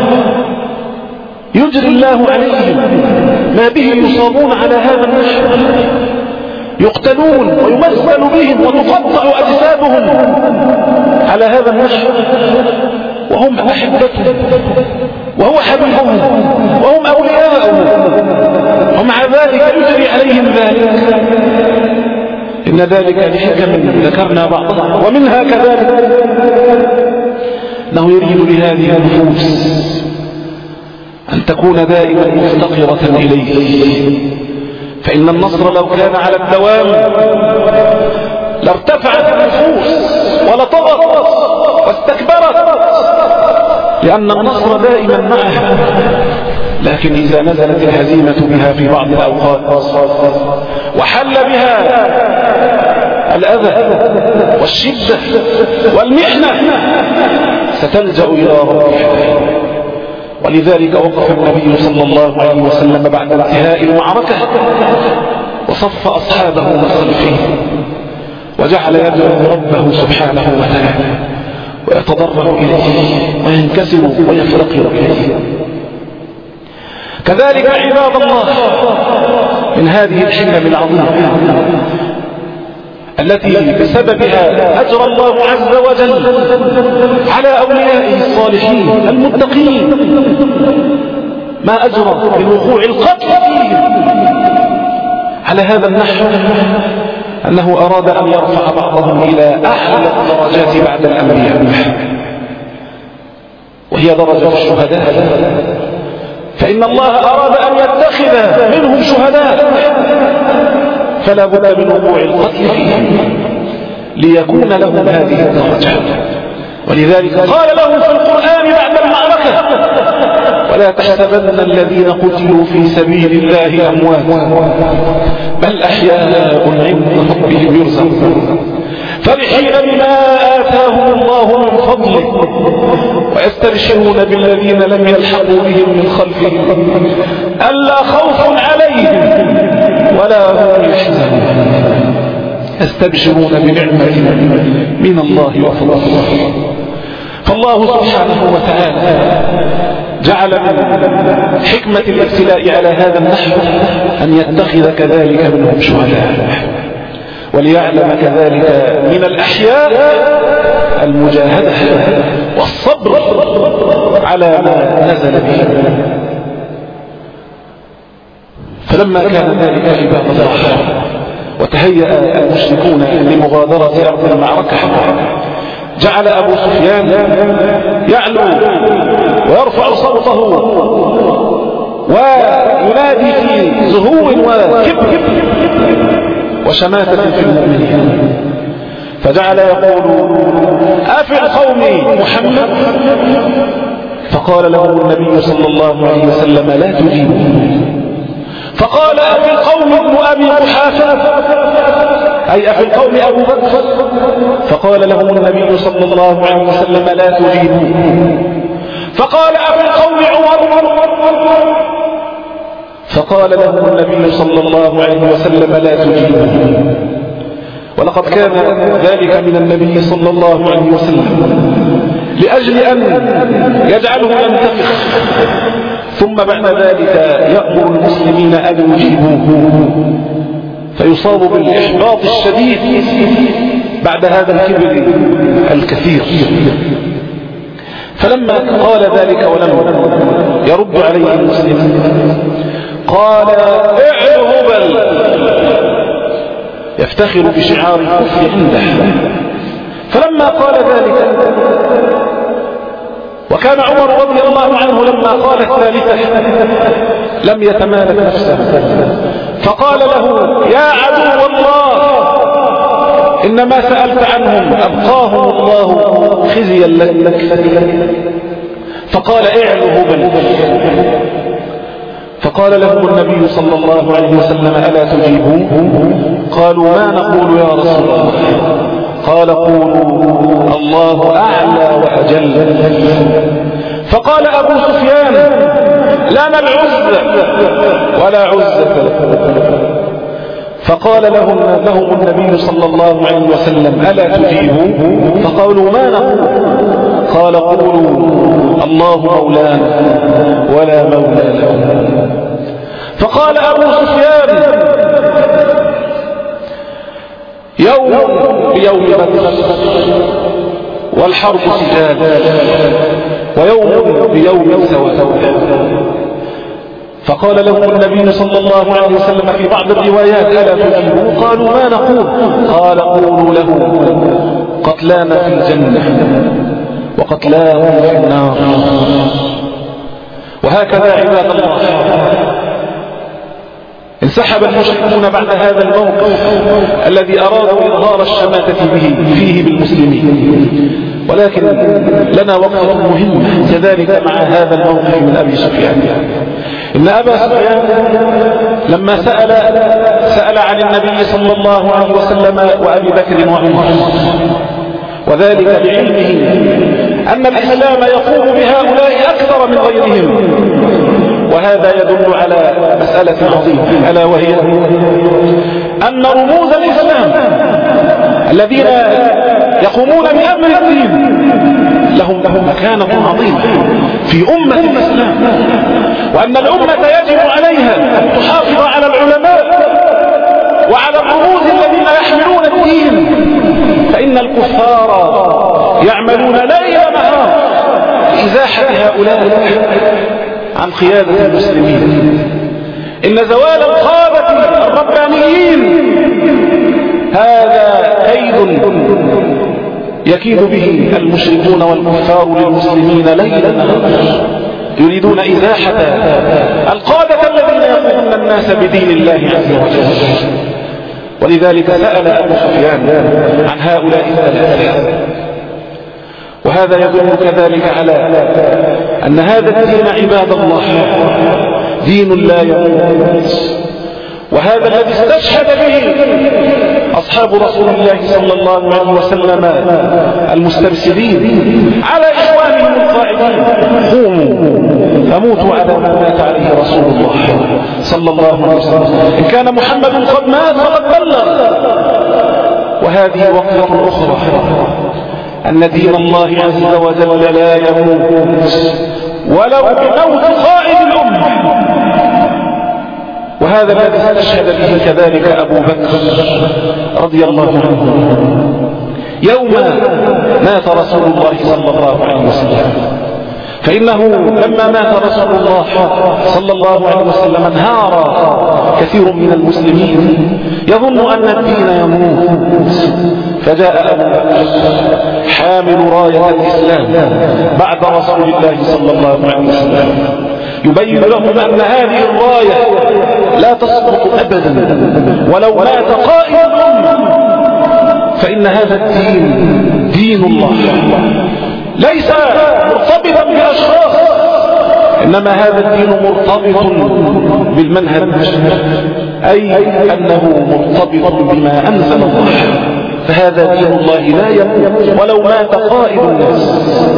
يجري الله عليهم ما به يصابون على هذا النحو، يقتلون ويمثل بهم وتقطع أجسادهم على هذا النحو، وهم أحبتهم وهو حبيبهم وهم أولياءهم، ومع ذلك يجري عليهم ذلك. إن ذلك لحكم ذكرنا بعضها، ومنها كذلك أنه يريد لهذه النفوس أن تكون دائما مفتقرة إليه، فإن النصر لو كان على الدوام لارتفعت النفوس ولطغت واستكبرت، لأن النصر دائما معها. لكن إذا نزلت الهزيمة بها في بعض الأوقات وحل بها الأذى والشدة والمحنة ستلجأ إلى ربها. ولذلك وقف النبي صلى الله عليه وسلم بعد انتهاء المعركة وصف أصحابه من خلفه وجعل يدعو ربه سبحانه وتعالى ويتضرع إليه وينكسر ويفتقر إليه. كذلك عباد الله من هذه الحكم العظيمة التي بسببها أجرى الله عز وجل على أوليائه الصالحين المتقين ما أجرى من وقوع القتل فيهم على هذا النحو، أنه أراد أن يرفع بعضهم إلى أعلى الدرجات بعد الأنبياء، وهي درجة الشهداء. فإن الله أراد أن يتخذ منهم شهداء، فلا بد من وقوع القتل فيهم ليكون لهم هذه الدرجة. ولذلك قال لهم في القرآن بعد المعركة: ولا تحسبن الذين قتلوا في سبيل الله أموات بل أحياء عند ربهم يرزقون فرحين بما آتاهم الله من فضله ويستبشرون بالذين لم يلحقوا بهم من خلفهم ألا خوف عليهم ولا هم يحزنون يستبشرون بنعمة من الله وفضل. فالله سبحانه وتعالى جعل من حكمة الابتلاء على هذا النحو أن يتخذ كذلك منهم شهداء، وليعلم كذلك من الأحياء المجاهدة والصبر على ما نزل به. فلما كان ذلك عباد الله وتهيأ المشركون لمغادرة أرض المعركة جعل أبو سفيان يعلو ويرفع صوته وينادي في زهو وكبر وشماتة في المؤمنين، فجعل يقول: أفي القوم محمد؟ فقال له النبي صلى الله عليه وسلم: لا تجيبوا. فقال: أفي القوم ابن أبي قحافة؟ أي أفي القوم أبو بكر؟ فقال لهم النبي صلى الله عليه وسلم: لا تجيبوا. فقال: أفي القوم عمر؟ فقال لهم النبي صلى الله عليه وسلم: لا تجيبوا. ولقد كان ذلك من النبي صلى الله عليه وسلم لأجل أن يجعله ينتفخ، ثم بعد ذلك يأمر المسلمين أن يجيبوه فيصاب بالإحباط الشديد بعد هذا الكبر الكثير. فلما قال ذلك ولم يرد عليه المسلمين قال: اعلو هبل، يفتخر بشعار الكفر عنده. فلما قال ذلك وكان عمر رضي الله عنه لما قال الثالثة لم يتمالك نفسه، فقال له: يا عدو الله، إنما سألت عنهم أبقاهم الله خزيا لك. فقال: اعلو هبل. فقال لهم النبي صلى الله عليه وسلم: ألا تجيبون؟ قالوا: ما نقول يا رسول الله؟ قال: قولوا الله أعلى وأجل. فقال أبو سفيان: لنا العزة ولا عزة لكم. فقال لهم لهم النبي صلى الله عليه وسلم ألا تجيبوا؟ فقالوا ما نقول؟ قال قولوا الله مولانا ولا مولى لكم. فقال أبو سفيان يوم بيوم بدر والحرب سجال ويوم بيوم سواد. فقال لهم النبي صلى الله عليه وسلم في بعض الروايات ألا تجيبوا؟ قالوا ما نقول؟ قال قولوا له قتلانا في الجنة وقتلاهم في النار. وهكذا عباد الله انسحب المشركون بعد هذا الموقف الذي أرادوا إظهار الشماتة به فيه بالمسلمين. ولكن لنا وقفة مهمة كذلك مع هذا الموقف من أبي سفيان. إن أبا سفيان لما سأل سأل عن النبي صلى الله عليه وسلم وأبي بكر وعمر، وذلك بعلمه أن الإسلام يقوم بهؤلاء أكثر من غيرهم. وهذا يدل على مسألة عظيمة ألا وهي أن رموز الإسلام الذين يقومون بأمر الدين لهم لهم مكانة عظيمة في أمة الإسلام، وأن الأمة يجب عليها أن تحافظ على العلماء وعلى الرموز الذين يحملون الدين، فإن الكفار يعملون ليل نهار لإزاحة هؤلاء عن قيادة المسلمين. إن زوال القادة الربانيين هذا كيد يكيد به المشركون والكفار للمسلمين ليلا نهارا، يريدون إزاحة القادة الذين يقودون الناس بدين الله عز وجل. ولذلك سأل أبو سفيان عن هؤلاء الثلاثة. وهذا يدل كذلك على أن هذا الدين عباد الله دين لا يموت، وهذا الذي استشهد به أصحاب رسول الله صلى الله عليه وسلم المسترسلين على إخوانهم القائدين: قوموا فموتوا على ما مات عليه رسول الله صلى الله عليه وسلم، إن كان محمد قد مات فقد بلغ. وهذه وقفة أخرى أن دين الله عز وجل لا يموت ولو بموت قائد الأمة. وهذا الذي استشهد به كذلك أبو بكر رضي الله عنه يوم مات رسول الله صلى الله عليه وسلم. فإنه لما مات رسول الله صلى الله عليه وسلم انهار كثير من المسلمين يظن أن الدين يموت، فجاء أبو بكر حامل راية الإسلام بعد رسول الله صلى الله عليه وسلم يبين لهم أن هذه الراية لا تسقط أبدا ولو مات قائد الأمة، فإن هذا الدين دين الله ليس مرتبطا بأشخاص، إنما هذا الدين مرتبط بالمنهج، أي أنه مرتبط بما أنزل الله. فهذا دين الله لا يموت ولو مات قائد الناس.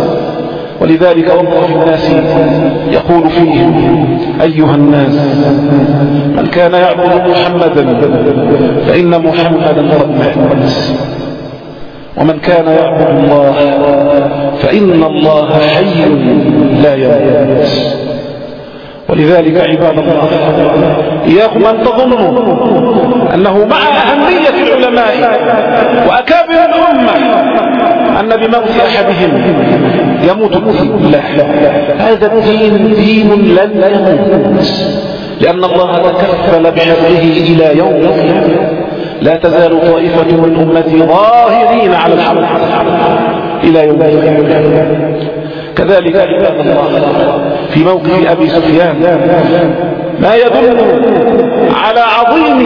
ولذلك وقف الناس يقول فيهم: أيها الناس، من كان يعبد محمدا فإن محمدا قد مات، ومن كان يعبد الله فإن الله حي لا يموت. ولذلك عباد الله إياكم أن تظنوا أنه مع أهمية العلماء وأكابر الأمة أن بموت أحدهم يموت الدين. لا، هذا الدين دين لن يموت، لأن الله تكفل بحفظه إلى يوم القيامة. لا تزال طائفة من أمتي ظاهرين على الحق إلى يوم القيامة. كذلك عباد الله في موقف أبي سفيان ما يدل على عظيم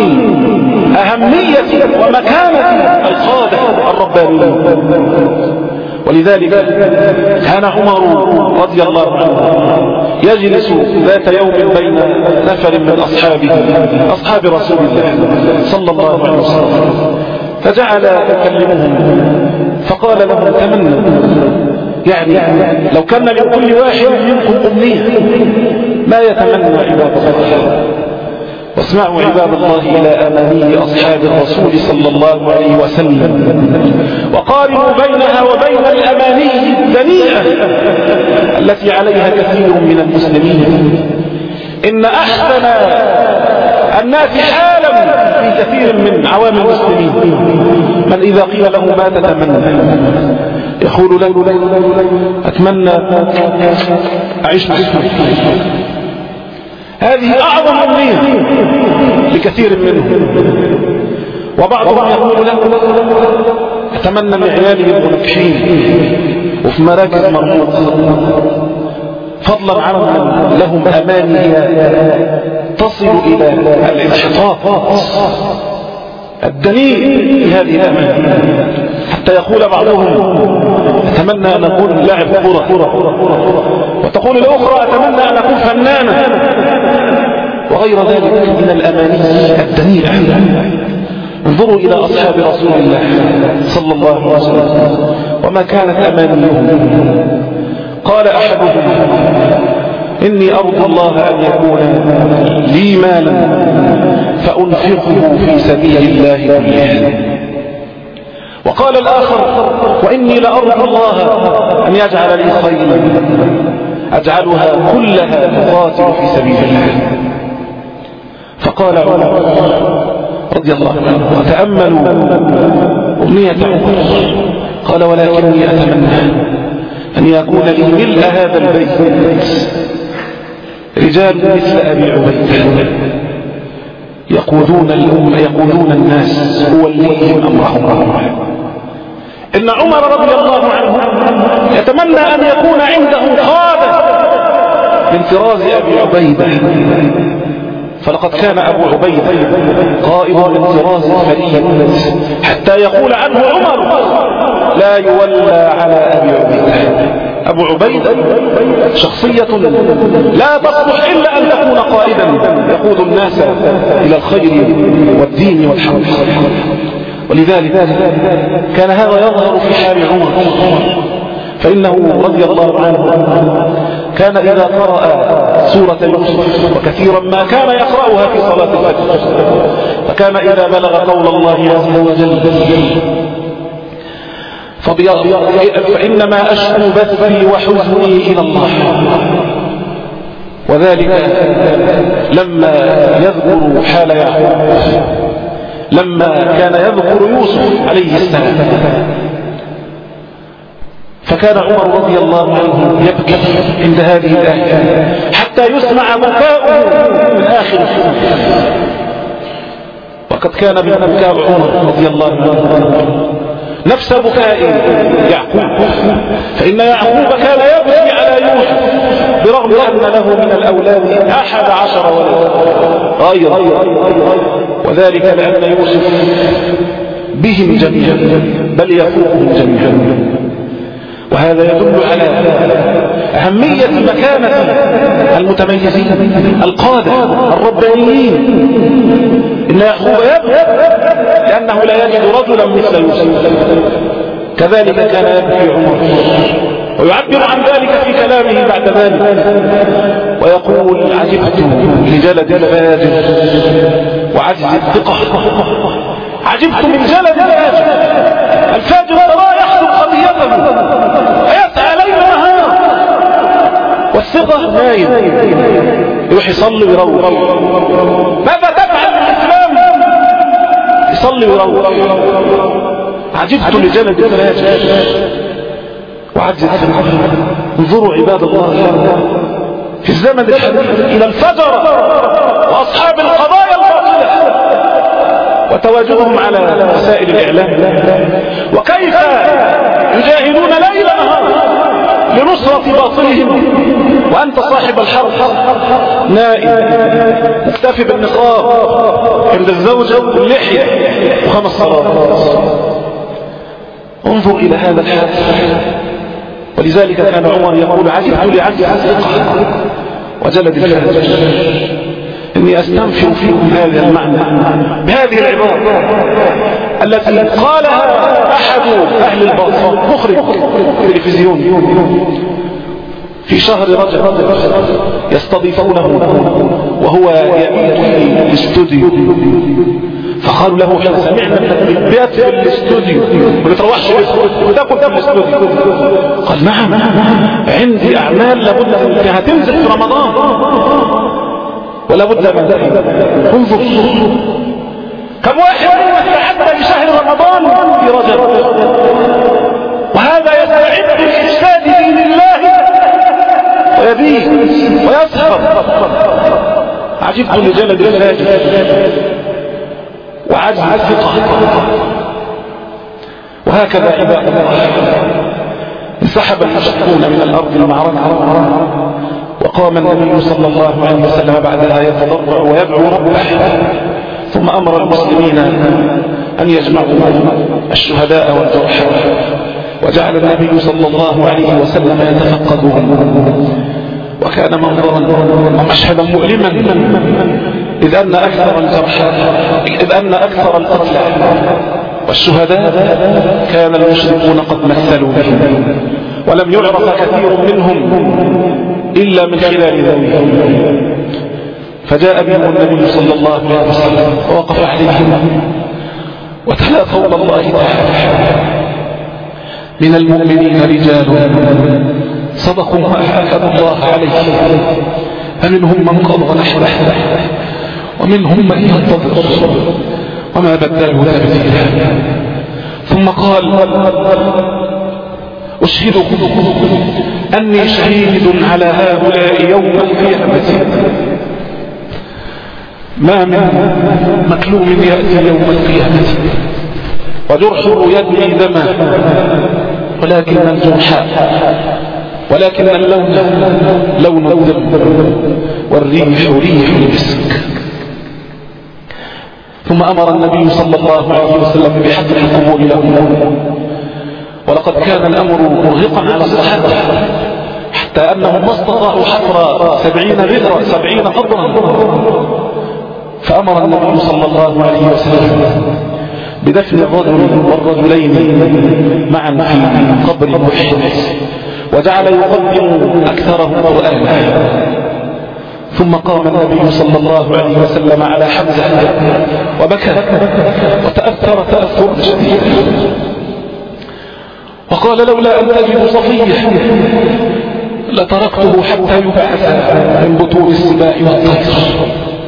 أهمية ومكانة القادة الربانيين. ولذلك كان عمر رضي الله عنه يجلس ذات يوم بين نفر من أصحابه أصحاب رسول الله صلى الله عليه وسلم، فجعل يكلمهم فقال لهم: تمنوا، يعني لو كان لكل واحد منكم أمنية ما يتمنى عباد الله. واسمعوا عباد الله إلى أماني أصحاب الرسول صلى الله عليه وسلم، وقارنوا بينها وبين الأماني الدنيئة التي عليها كثير من المسلمين. إن أحسن الناس حالا في كثير من عوام المسلمين من إذا قيل له ما تتمنى يقول له أتمنى أعيش مسلم. هذه أعظم أمنية لكثير منهم. وبعضهم يقول له أتمنى أن عيالي يبقوا ناجحين وفي مراكز مرموقة، فضلا عن لهم أماني تصل إلى الانحطاط الدنيء في هذه الأماني، حتى يقول بعضهم أتمنى أن أكون لاعب كرة، وتقول الأخرى أتمنى أن أكون فنانا، وغير ذلك من الأماني الدنيئة. انظروا إلى أصحاب رسول الله صلى الله عليه وسلم وما كانت أمانيهم. قال أحدهم إني أرجو الله أن يكون لي مالا فأنفقه في سبيل الله كله. وقال الآخر وإني لأرجو الله أن يجعل لي خيرا أجعلها كلها تقاتل في سبيل الله. فقال عمر رضي الله عنه وتأملوا أمنية عمر، قال ولكني أتمنى أن يكون لي ملء هذا البيت رجال مثل أبي عبيدة يقودون الأمة يقودون الناس ووليهم أمرهم. إن عمر رضي الله عنه يتمنى أن يكون عنده قادة من طراز أبي عبيدة، فلقد كان أبو عبيدة قائد من طراز فريد، حتى يقول عنه عمر لا يولى على أبي عبيدة. أبو عبيدة شخصية لا تصلح إلا أن تكون قائدا يقود الناس إلى الخير والدين والحق. ولذلك كان هذا يظهر في حال عمر، فإنه رضي الله عنه كان إذا قرأ سورة يوسف، وكثيرا ما كان يقرأها في صلاة الفجر، فكان إذا بلغ قول الله عز وجل فإنما أشكو بثي وحزني إلى الله، وذلك لما يذكر حال يعقوب لما كان يذكر يوسف عليه السلام، فكان عمر رضي الله عنه يبكي عند هذه الآية حتى يسمع بكاؤه من آخر السورة. وقد كان من بكاء عمر رضي الله عنه نفس بكاء يعقوب، فإن يعقوب كان يبكي على يوسف برغم أن له من الأولاد أحد عشر ولد غير، وذلك لأن يوسف بهم جميعا بل يفوقهم جميعا. وهذا يدل على أهمية مكانة المتميزين القادة الربانيين. إن يعقوب يبكي لأنه لا يجد رجلا مثل يوسف، كذلك كان يبكي عمر، ويعبر عن ذلك في كلامه بعد ذلك ويقول عجبت لجلد الفاجر وعجز الثقة. عجبت من جلد الفاجر، الفاجر ترى يحسب قضيته ويسعى ليل نهار، والثقة نايم يروح يصلي ويروح. ماذا تفعل بالإسلام؟ يصلي ويروح. عجبت لجلد الفاجر وعجز الثقة. انظروا عباد الله في الزمن الحديث إلى الفجر وأصحاب القضايا الباطلة وتواجدهم على وسائل الإعلام، وكيف يجاهدون ليل نهار لنصرة باطلهم، وأنت صاحب الحرب نائم مكتفي بالنقاب عند الزوجة واللحية وخمس صلوات. انظر إلى هذا الحال. ولذلك كان عمر يقول عجبت لعجز الثقة وجلد الفاجر. إني أستنفر فيكم هذا المعنى بهذه العبارة التي قالها أحد أهل الباطل مخرج تلفزيون، في شهر رجب يستضيفونه وهو يبيت في الاستوديو، فقالوا له احنا سمعنا انك بيت في الاستوديو ما بتروحش وتاكل في الاستوديو. قال نعم عندي اعمال لابد انها تنزل في رمضان ولا بد من ذلك. انظر كم واحد يستعد لشهر رمضان في رجب وهذا يستعد لإفساد دين الله ويبيه ويسخر. عجبت لجلد الفاجر وعجز الثقة. وهكذا عباد الله انسحب المشركون من الأرض المعركة، وقام النبي صلى الله عليه وسلم بعدها يتضرع ويدعو ربه، ثم أمر المسلمين أن يجمعوا الشهداء والجرحى، وجعل النبي صلى الله عليه وسلم يتفقدهم. وكان منظرا ومشهدا مؤلما، إذ أن أكثر الجرحى إذ أن أكثر القتلى والشهداء كان المشركون قد مثلوا بهم، ولم يعرف كثير منهم إلا من خلال ذلك. فجاء بهم النبي صلى الله عليه وسلم ووقف عليهم وتلا قول الله تعالى: من المؤمنين رجال صدقوا ما عاهدوا الله عليه، فمنهم من قضى نحبه ومنهم من ينتظر وما بدلوا تبديلا. ثم قال: أشهدكم أني شهيد على هؤلاء يوم القيامة، ما من مكلوم يأتي يوم القيامة وجرحه يدمي دما، ولكن الجرحى ولكن اللون لون الدم والريح ريح المسك. ثم أمر النبي صلى الله عليه وسلم بحفر القبور لهم، ولقد كان الأمر مرهقا على الصحابة حتى أنهم ما استطاعوا حفر سبعين بئرا سبعين قبرا. فأمر النبي صلى الله عليه وسلم بدفن الرجل والرجلين معا في قبر واحد، وجعل يقدم أكثرهم قرآنا. ثم قام النبي صلى الله عليه وسلم على حمزة وبكى وتأثر تأثر شديدا، وقال: لولا أن أجد صفية لتركته حتى يبعث من بطون السباع والطير.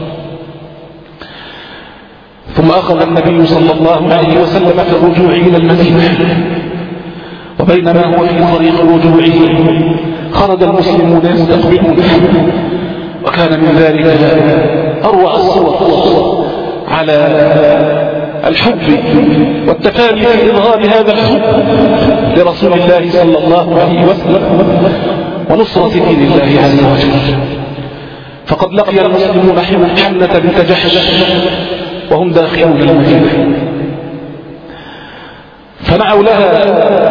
ثم أخذ النبي صلى الله عليه وسلم في الرجوع إلى المدينة، وبينما هو في طريق رجوعه خرج المسلمون يستقبلونه، وكان من ذلك أروع الصور على الحب والتفاني في إظهار هذا الحب لرسول الله صلى الله عليه وسلم ونصرة دين الله عز وجل. فقد لقي المسلمون حملة بنت جحش وهم داخلون المدينة، فنعوا لها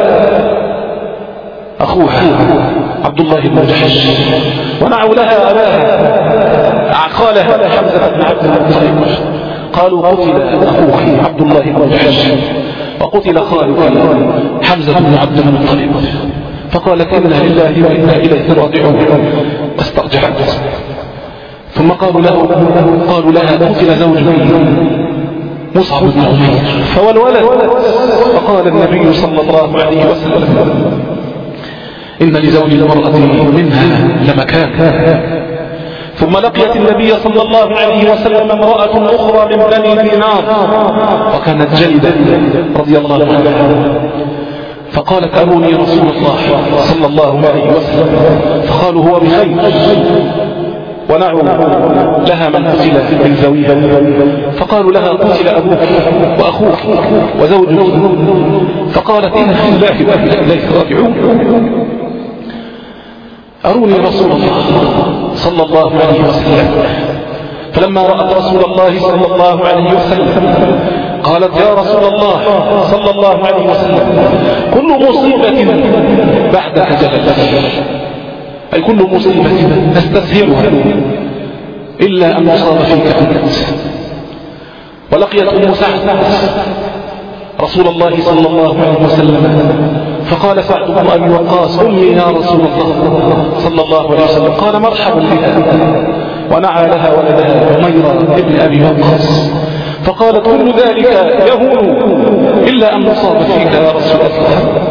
أخوها عبد الله بن جحش، ونعوا لها أباها عقالها حمزة بن عبد المطلب. قالوا: قتل أخوك عبد الله بن جحش وقتل خالك حمزة بن عبد المطلب. فقالت: إنا لله وإنا إليه راجعون، واسترجعت. ثم قالوا له قالوا لها: قتل زوجك مصعب بن عمير. فولولت، فقال النبي صلى الله عليه وسلم: إن لزوج المرأة منها لمكان. ثم لقيت النبي صلى الله عليه وسلم امرأة أخرى من بني دينار، وكانت جلدة رضي الله عنها، فقالت: أروني رسول الله صلى الله عليه وسلم. فقالوا: هو بخير. ونعوا لها من قتل من ذويها، فقالوا لها: قتل أبوك وأخوك وزوجك. فقالت: إن لله وإنا إليه راجعون. أروني رسول الله صلى الله عليه وسلم. فلما رأت رسول الله صلى الله عليه وسلم قالت: يا رسول الله صلى الله عليه وسلم، كل مصيبة بعدك جلت، أي كل مصيبة نستسهلها إلا أن نصاب فيك أنت. ولقيت أم سعد رسول الله صلى الله عليه وسلم فقال سعد بن أبي وقاص أمي يا رسول الله صلى الله عليه وسلم. قال مرحبا بها، ونعى لها ولدها عمير ابن أبي وقاص. فقالت كل ذلك يهون إلا أن نصاب فيك يا رسول الله.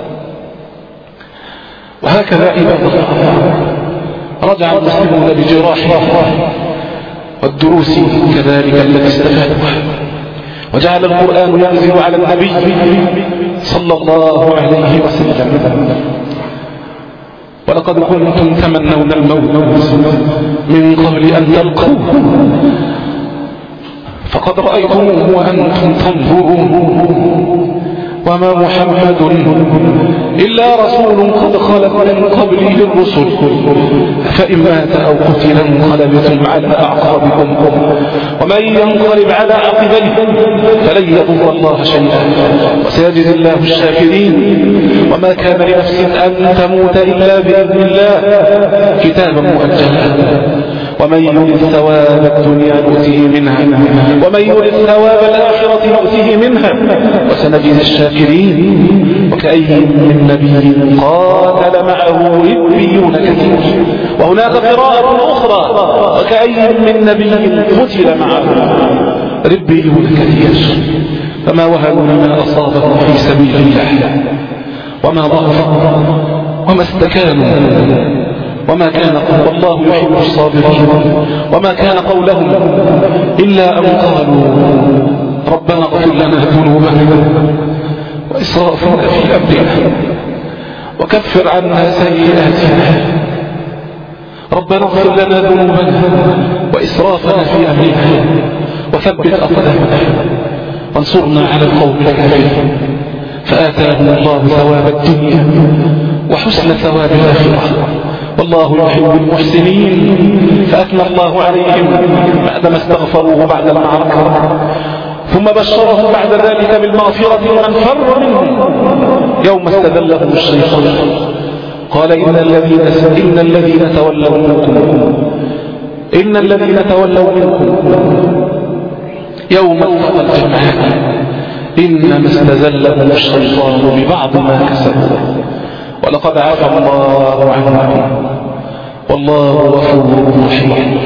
وهكذا عباد الله رجع المسلمون بجراحهم والدروس كذلك التي استفادوها، وجعل القرآن ينزل على النبي صلى الله عليه وسلم. ولقد كنتم تمنون الموت من قبل أن تلقوه فقد رأيتموه وأنتم تنظرون، وما محمد إلا رسول قد خلت من قبله الرسل، فإن مات أو قتل انقلبتم على أعقابكم، ومن ينقلب على عقبيه فلن يضر الله شيئا وسيجزي الله الشاكرين. وما كان لنفس أن تموت إلا بإذن الله كتابا مؤجلا، ومن يرد ثواب الدنيا نؤته منها ومن يرد ثواب الآخرة نؤته منها وسنجزي الشاكرين. وكأي من نبي قاتل معه ربيون كثير. وهناك قراءة أخرى وكأي من نبي قتل معه ربيون كثير. فما وهنوا لما أصابهم في سبيل الله، وما ضعفوا وما استكانوا، وما كان والله يحب الصابرين. وما كان قولهم إلا أن قالوا ربنا اغفر لنا ذنوبنا وإسرافنا في أمرنا وكفر عنا سيئاتنا. ربنا اغفر لنا ذنوبنا وإسرافنا في أمرنا وثبت أقدامنا وانصرنا على القوم الكافرين. فآتاهم الله ثواب الدنيا وحسن ثواب الآخرة، والله يحب المحسنين. فأثنى الله عليهم بعدما استغفروه بعد المعركة، ثم بشرهم بعد ذلك بالمغفرة لمن فر منهم يوم استذلهم الشيطان. قال إن الذين إن الذين تولوا منكم إن الذين تولوا منكم يوم التقى الجمعان إنما استزلهم الشيطان ببعض ما كسبوا ولقد عفا الله عنهم والله غفور رحيم.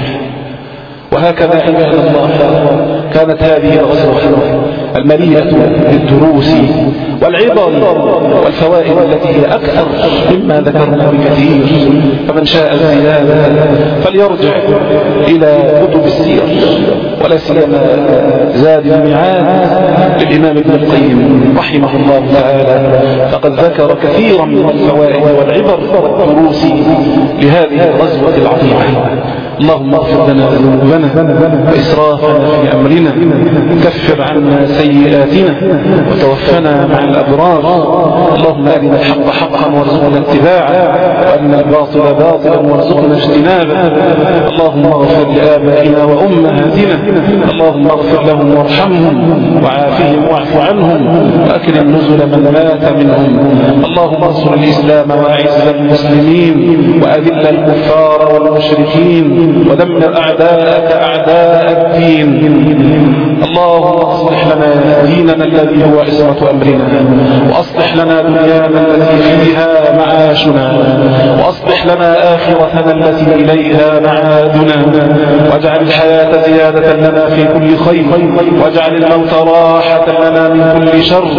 وهكذا عباد الله كانت هذه الغزوة المليئة بالدروس والعبر والفوائد التي هي أكثر مما ذكرنا بكثير. فمن شاء الزيادة فليرجع إلى كتب السير، ولا سيما زاد المعاد للإمام ابن القيم رحمه الله تعالى، فقد ذكر كثيرا من الفوائد والعبر والدروس لهذه الغزوة العظيمة. اللهم اغفر لنا ذنوبنا وإسرافنا في أمرنا، كفر عنا سيئاتنا وتوفنا مع الأبرار. اللهم أرنا الحق حقا وارزقنا اتباعه، وأرنا الباطل باطلا وارزقنا اجتنابه. اللهم اغفر لآبائنا وأمهاتنا، اللهم اغفر لهم وارحمهم وعافهم واعف عنهم وأكرم نزل من مات منهم. اللهم انصر الإسلام وأعز المسلمين وأذل الكفار والمشركين ودمر أعداءك أعداء الدين. اللهم اصلح لنا ديننا الذي هو عصمة أمرنا، وأصلح لنا دنيانا التي فيها معاشنا، وأصلح لنا آخرتنا التي إليها معادنا، واجعل الحياة زيادة لنا في كل خير، واجعل الموت راحة لنا من كل شر.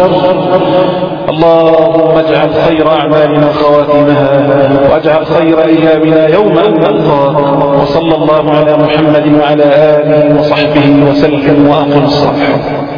اللهم اجعل خير أعمالنا خواتمها، واجعل خير أيامنا يوم أن نلقاك. وصلى الله على محمد وعلى آله وصحبه وسلم وأقم الصلاة.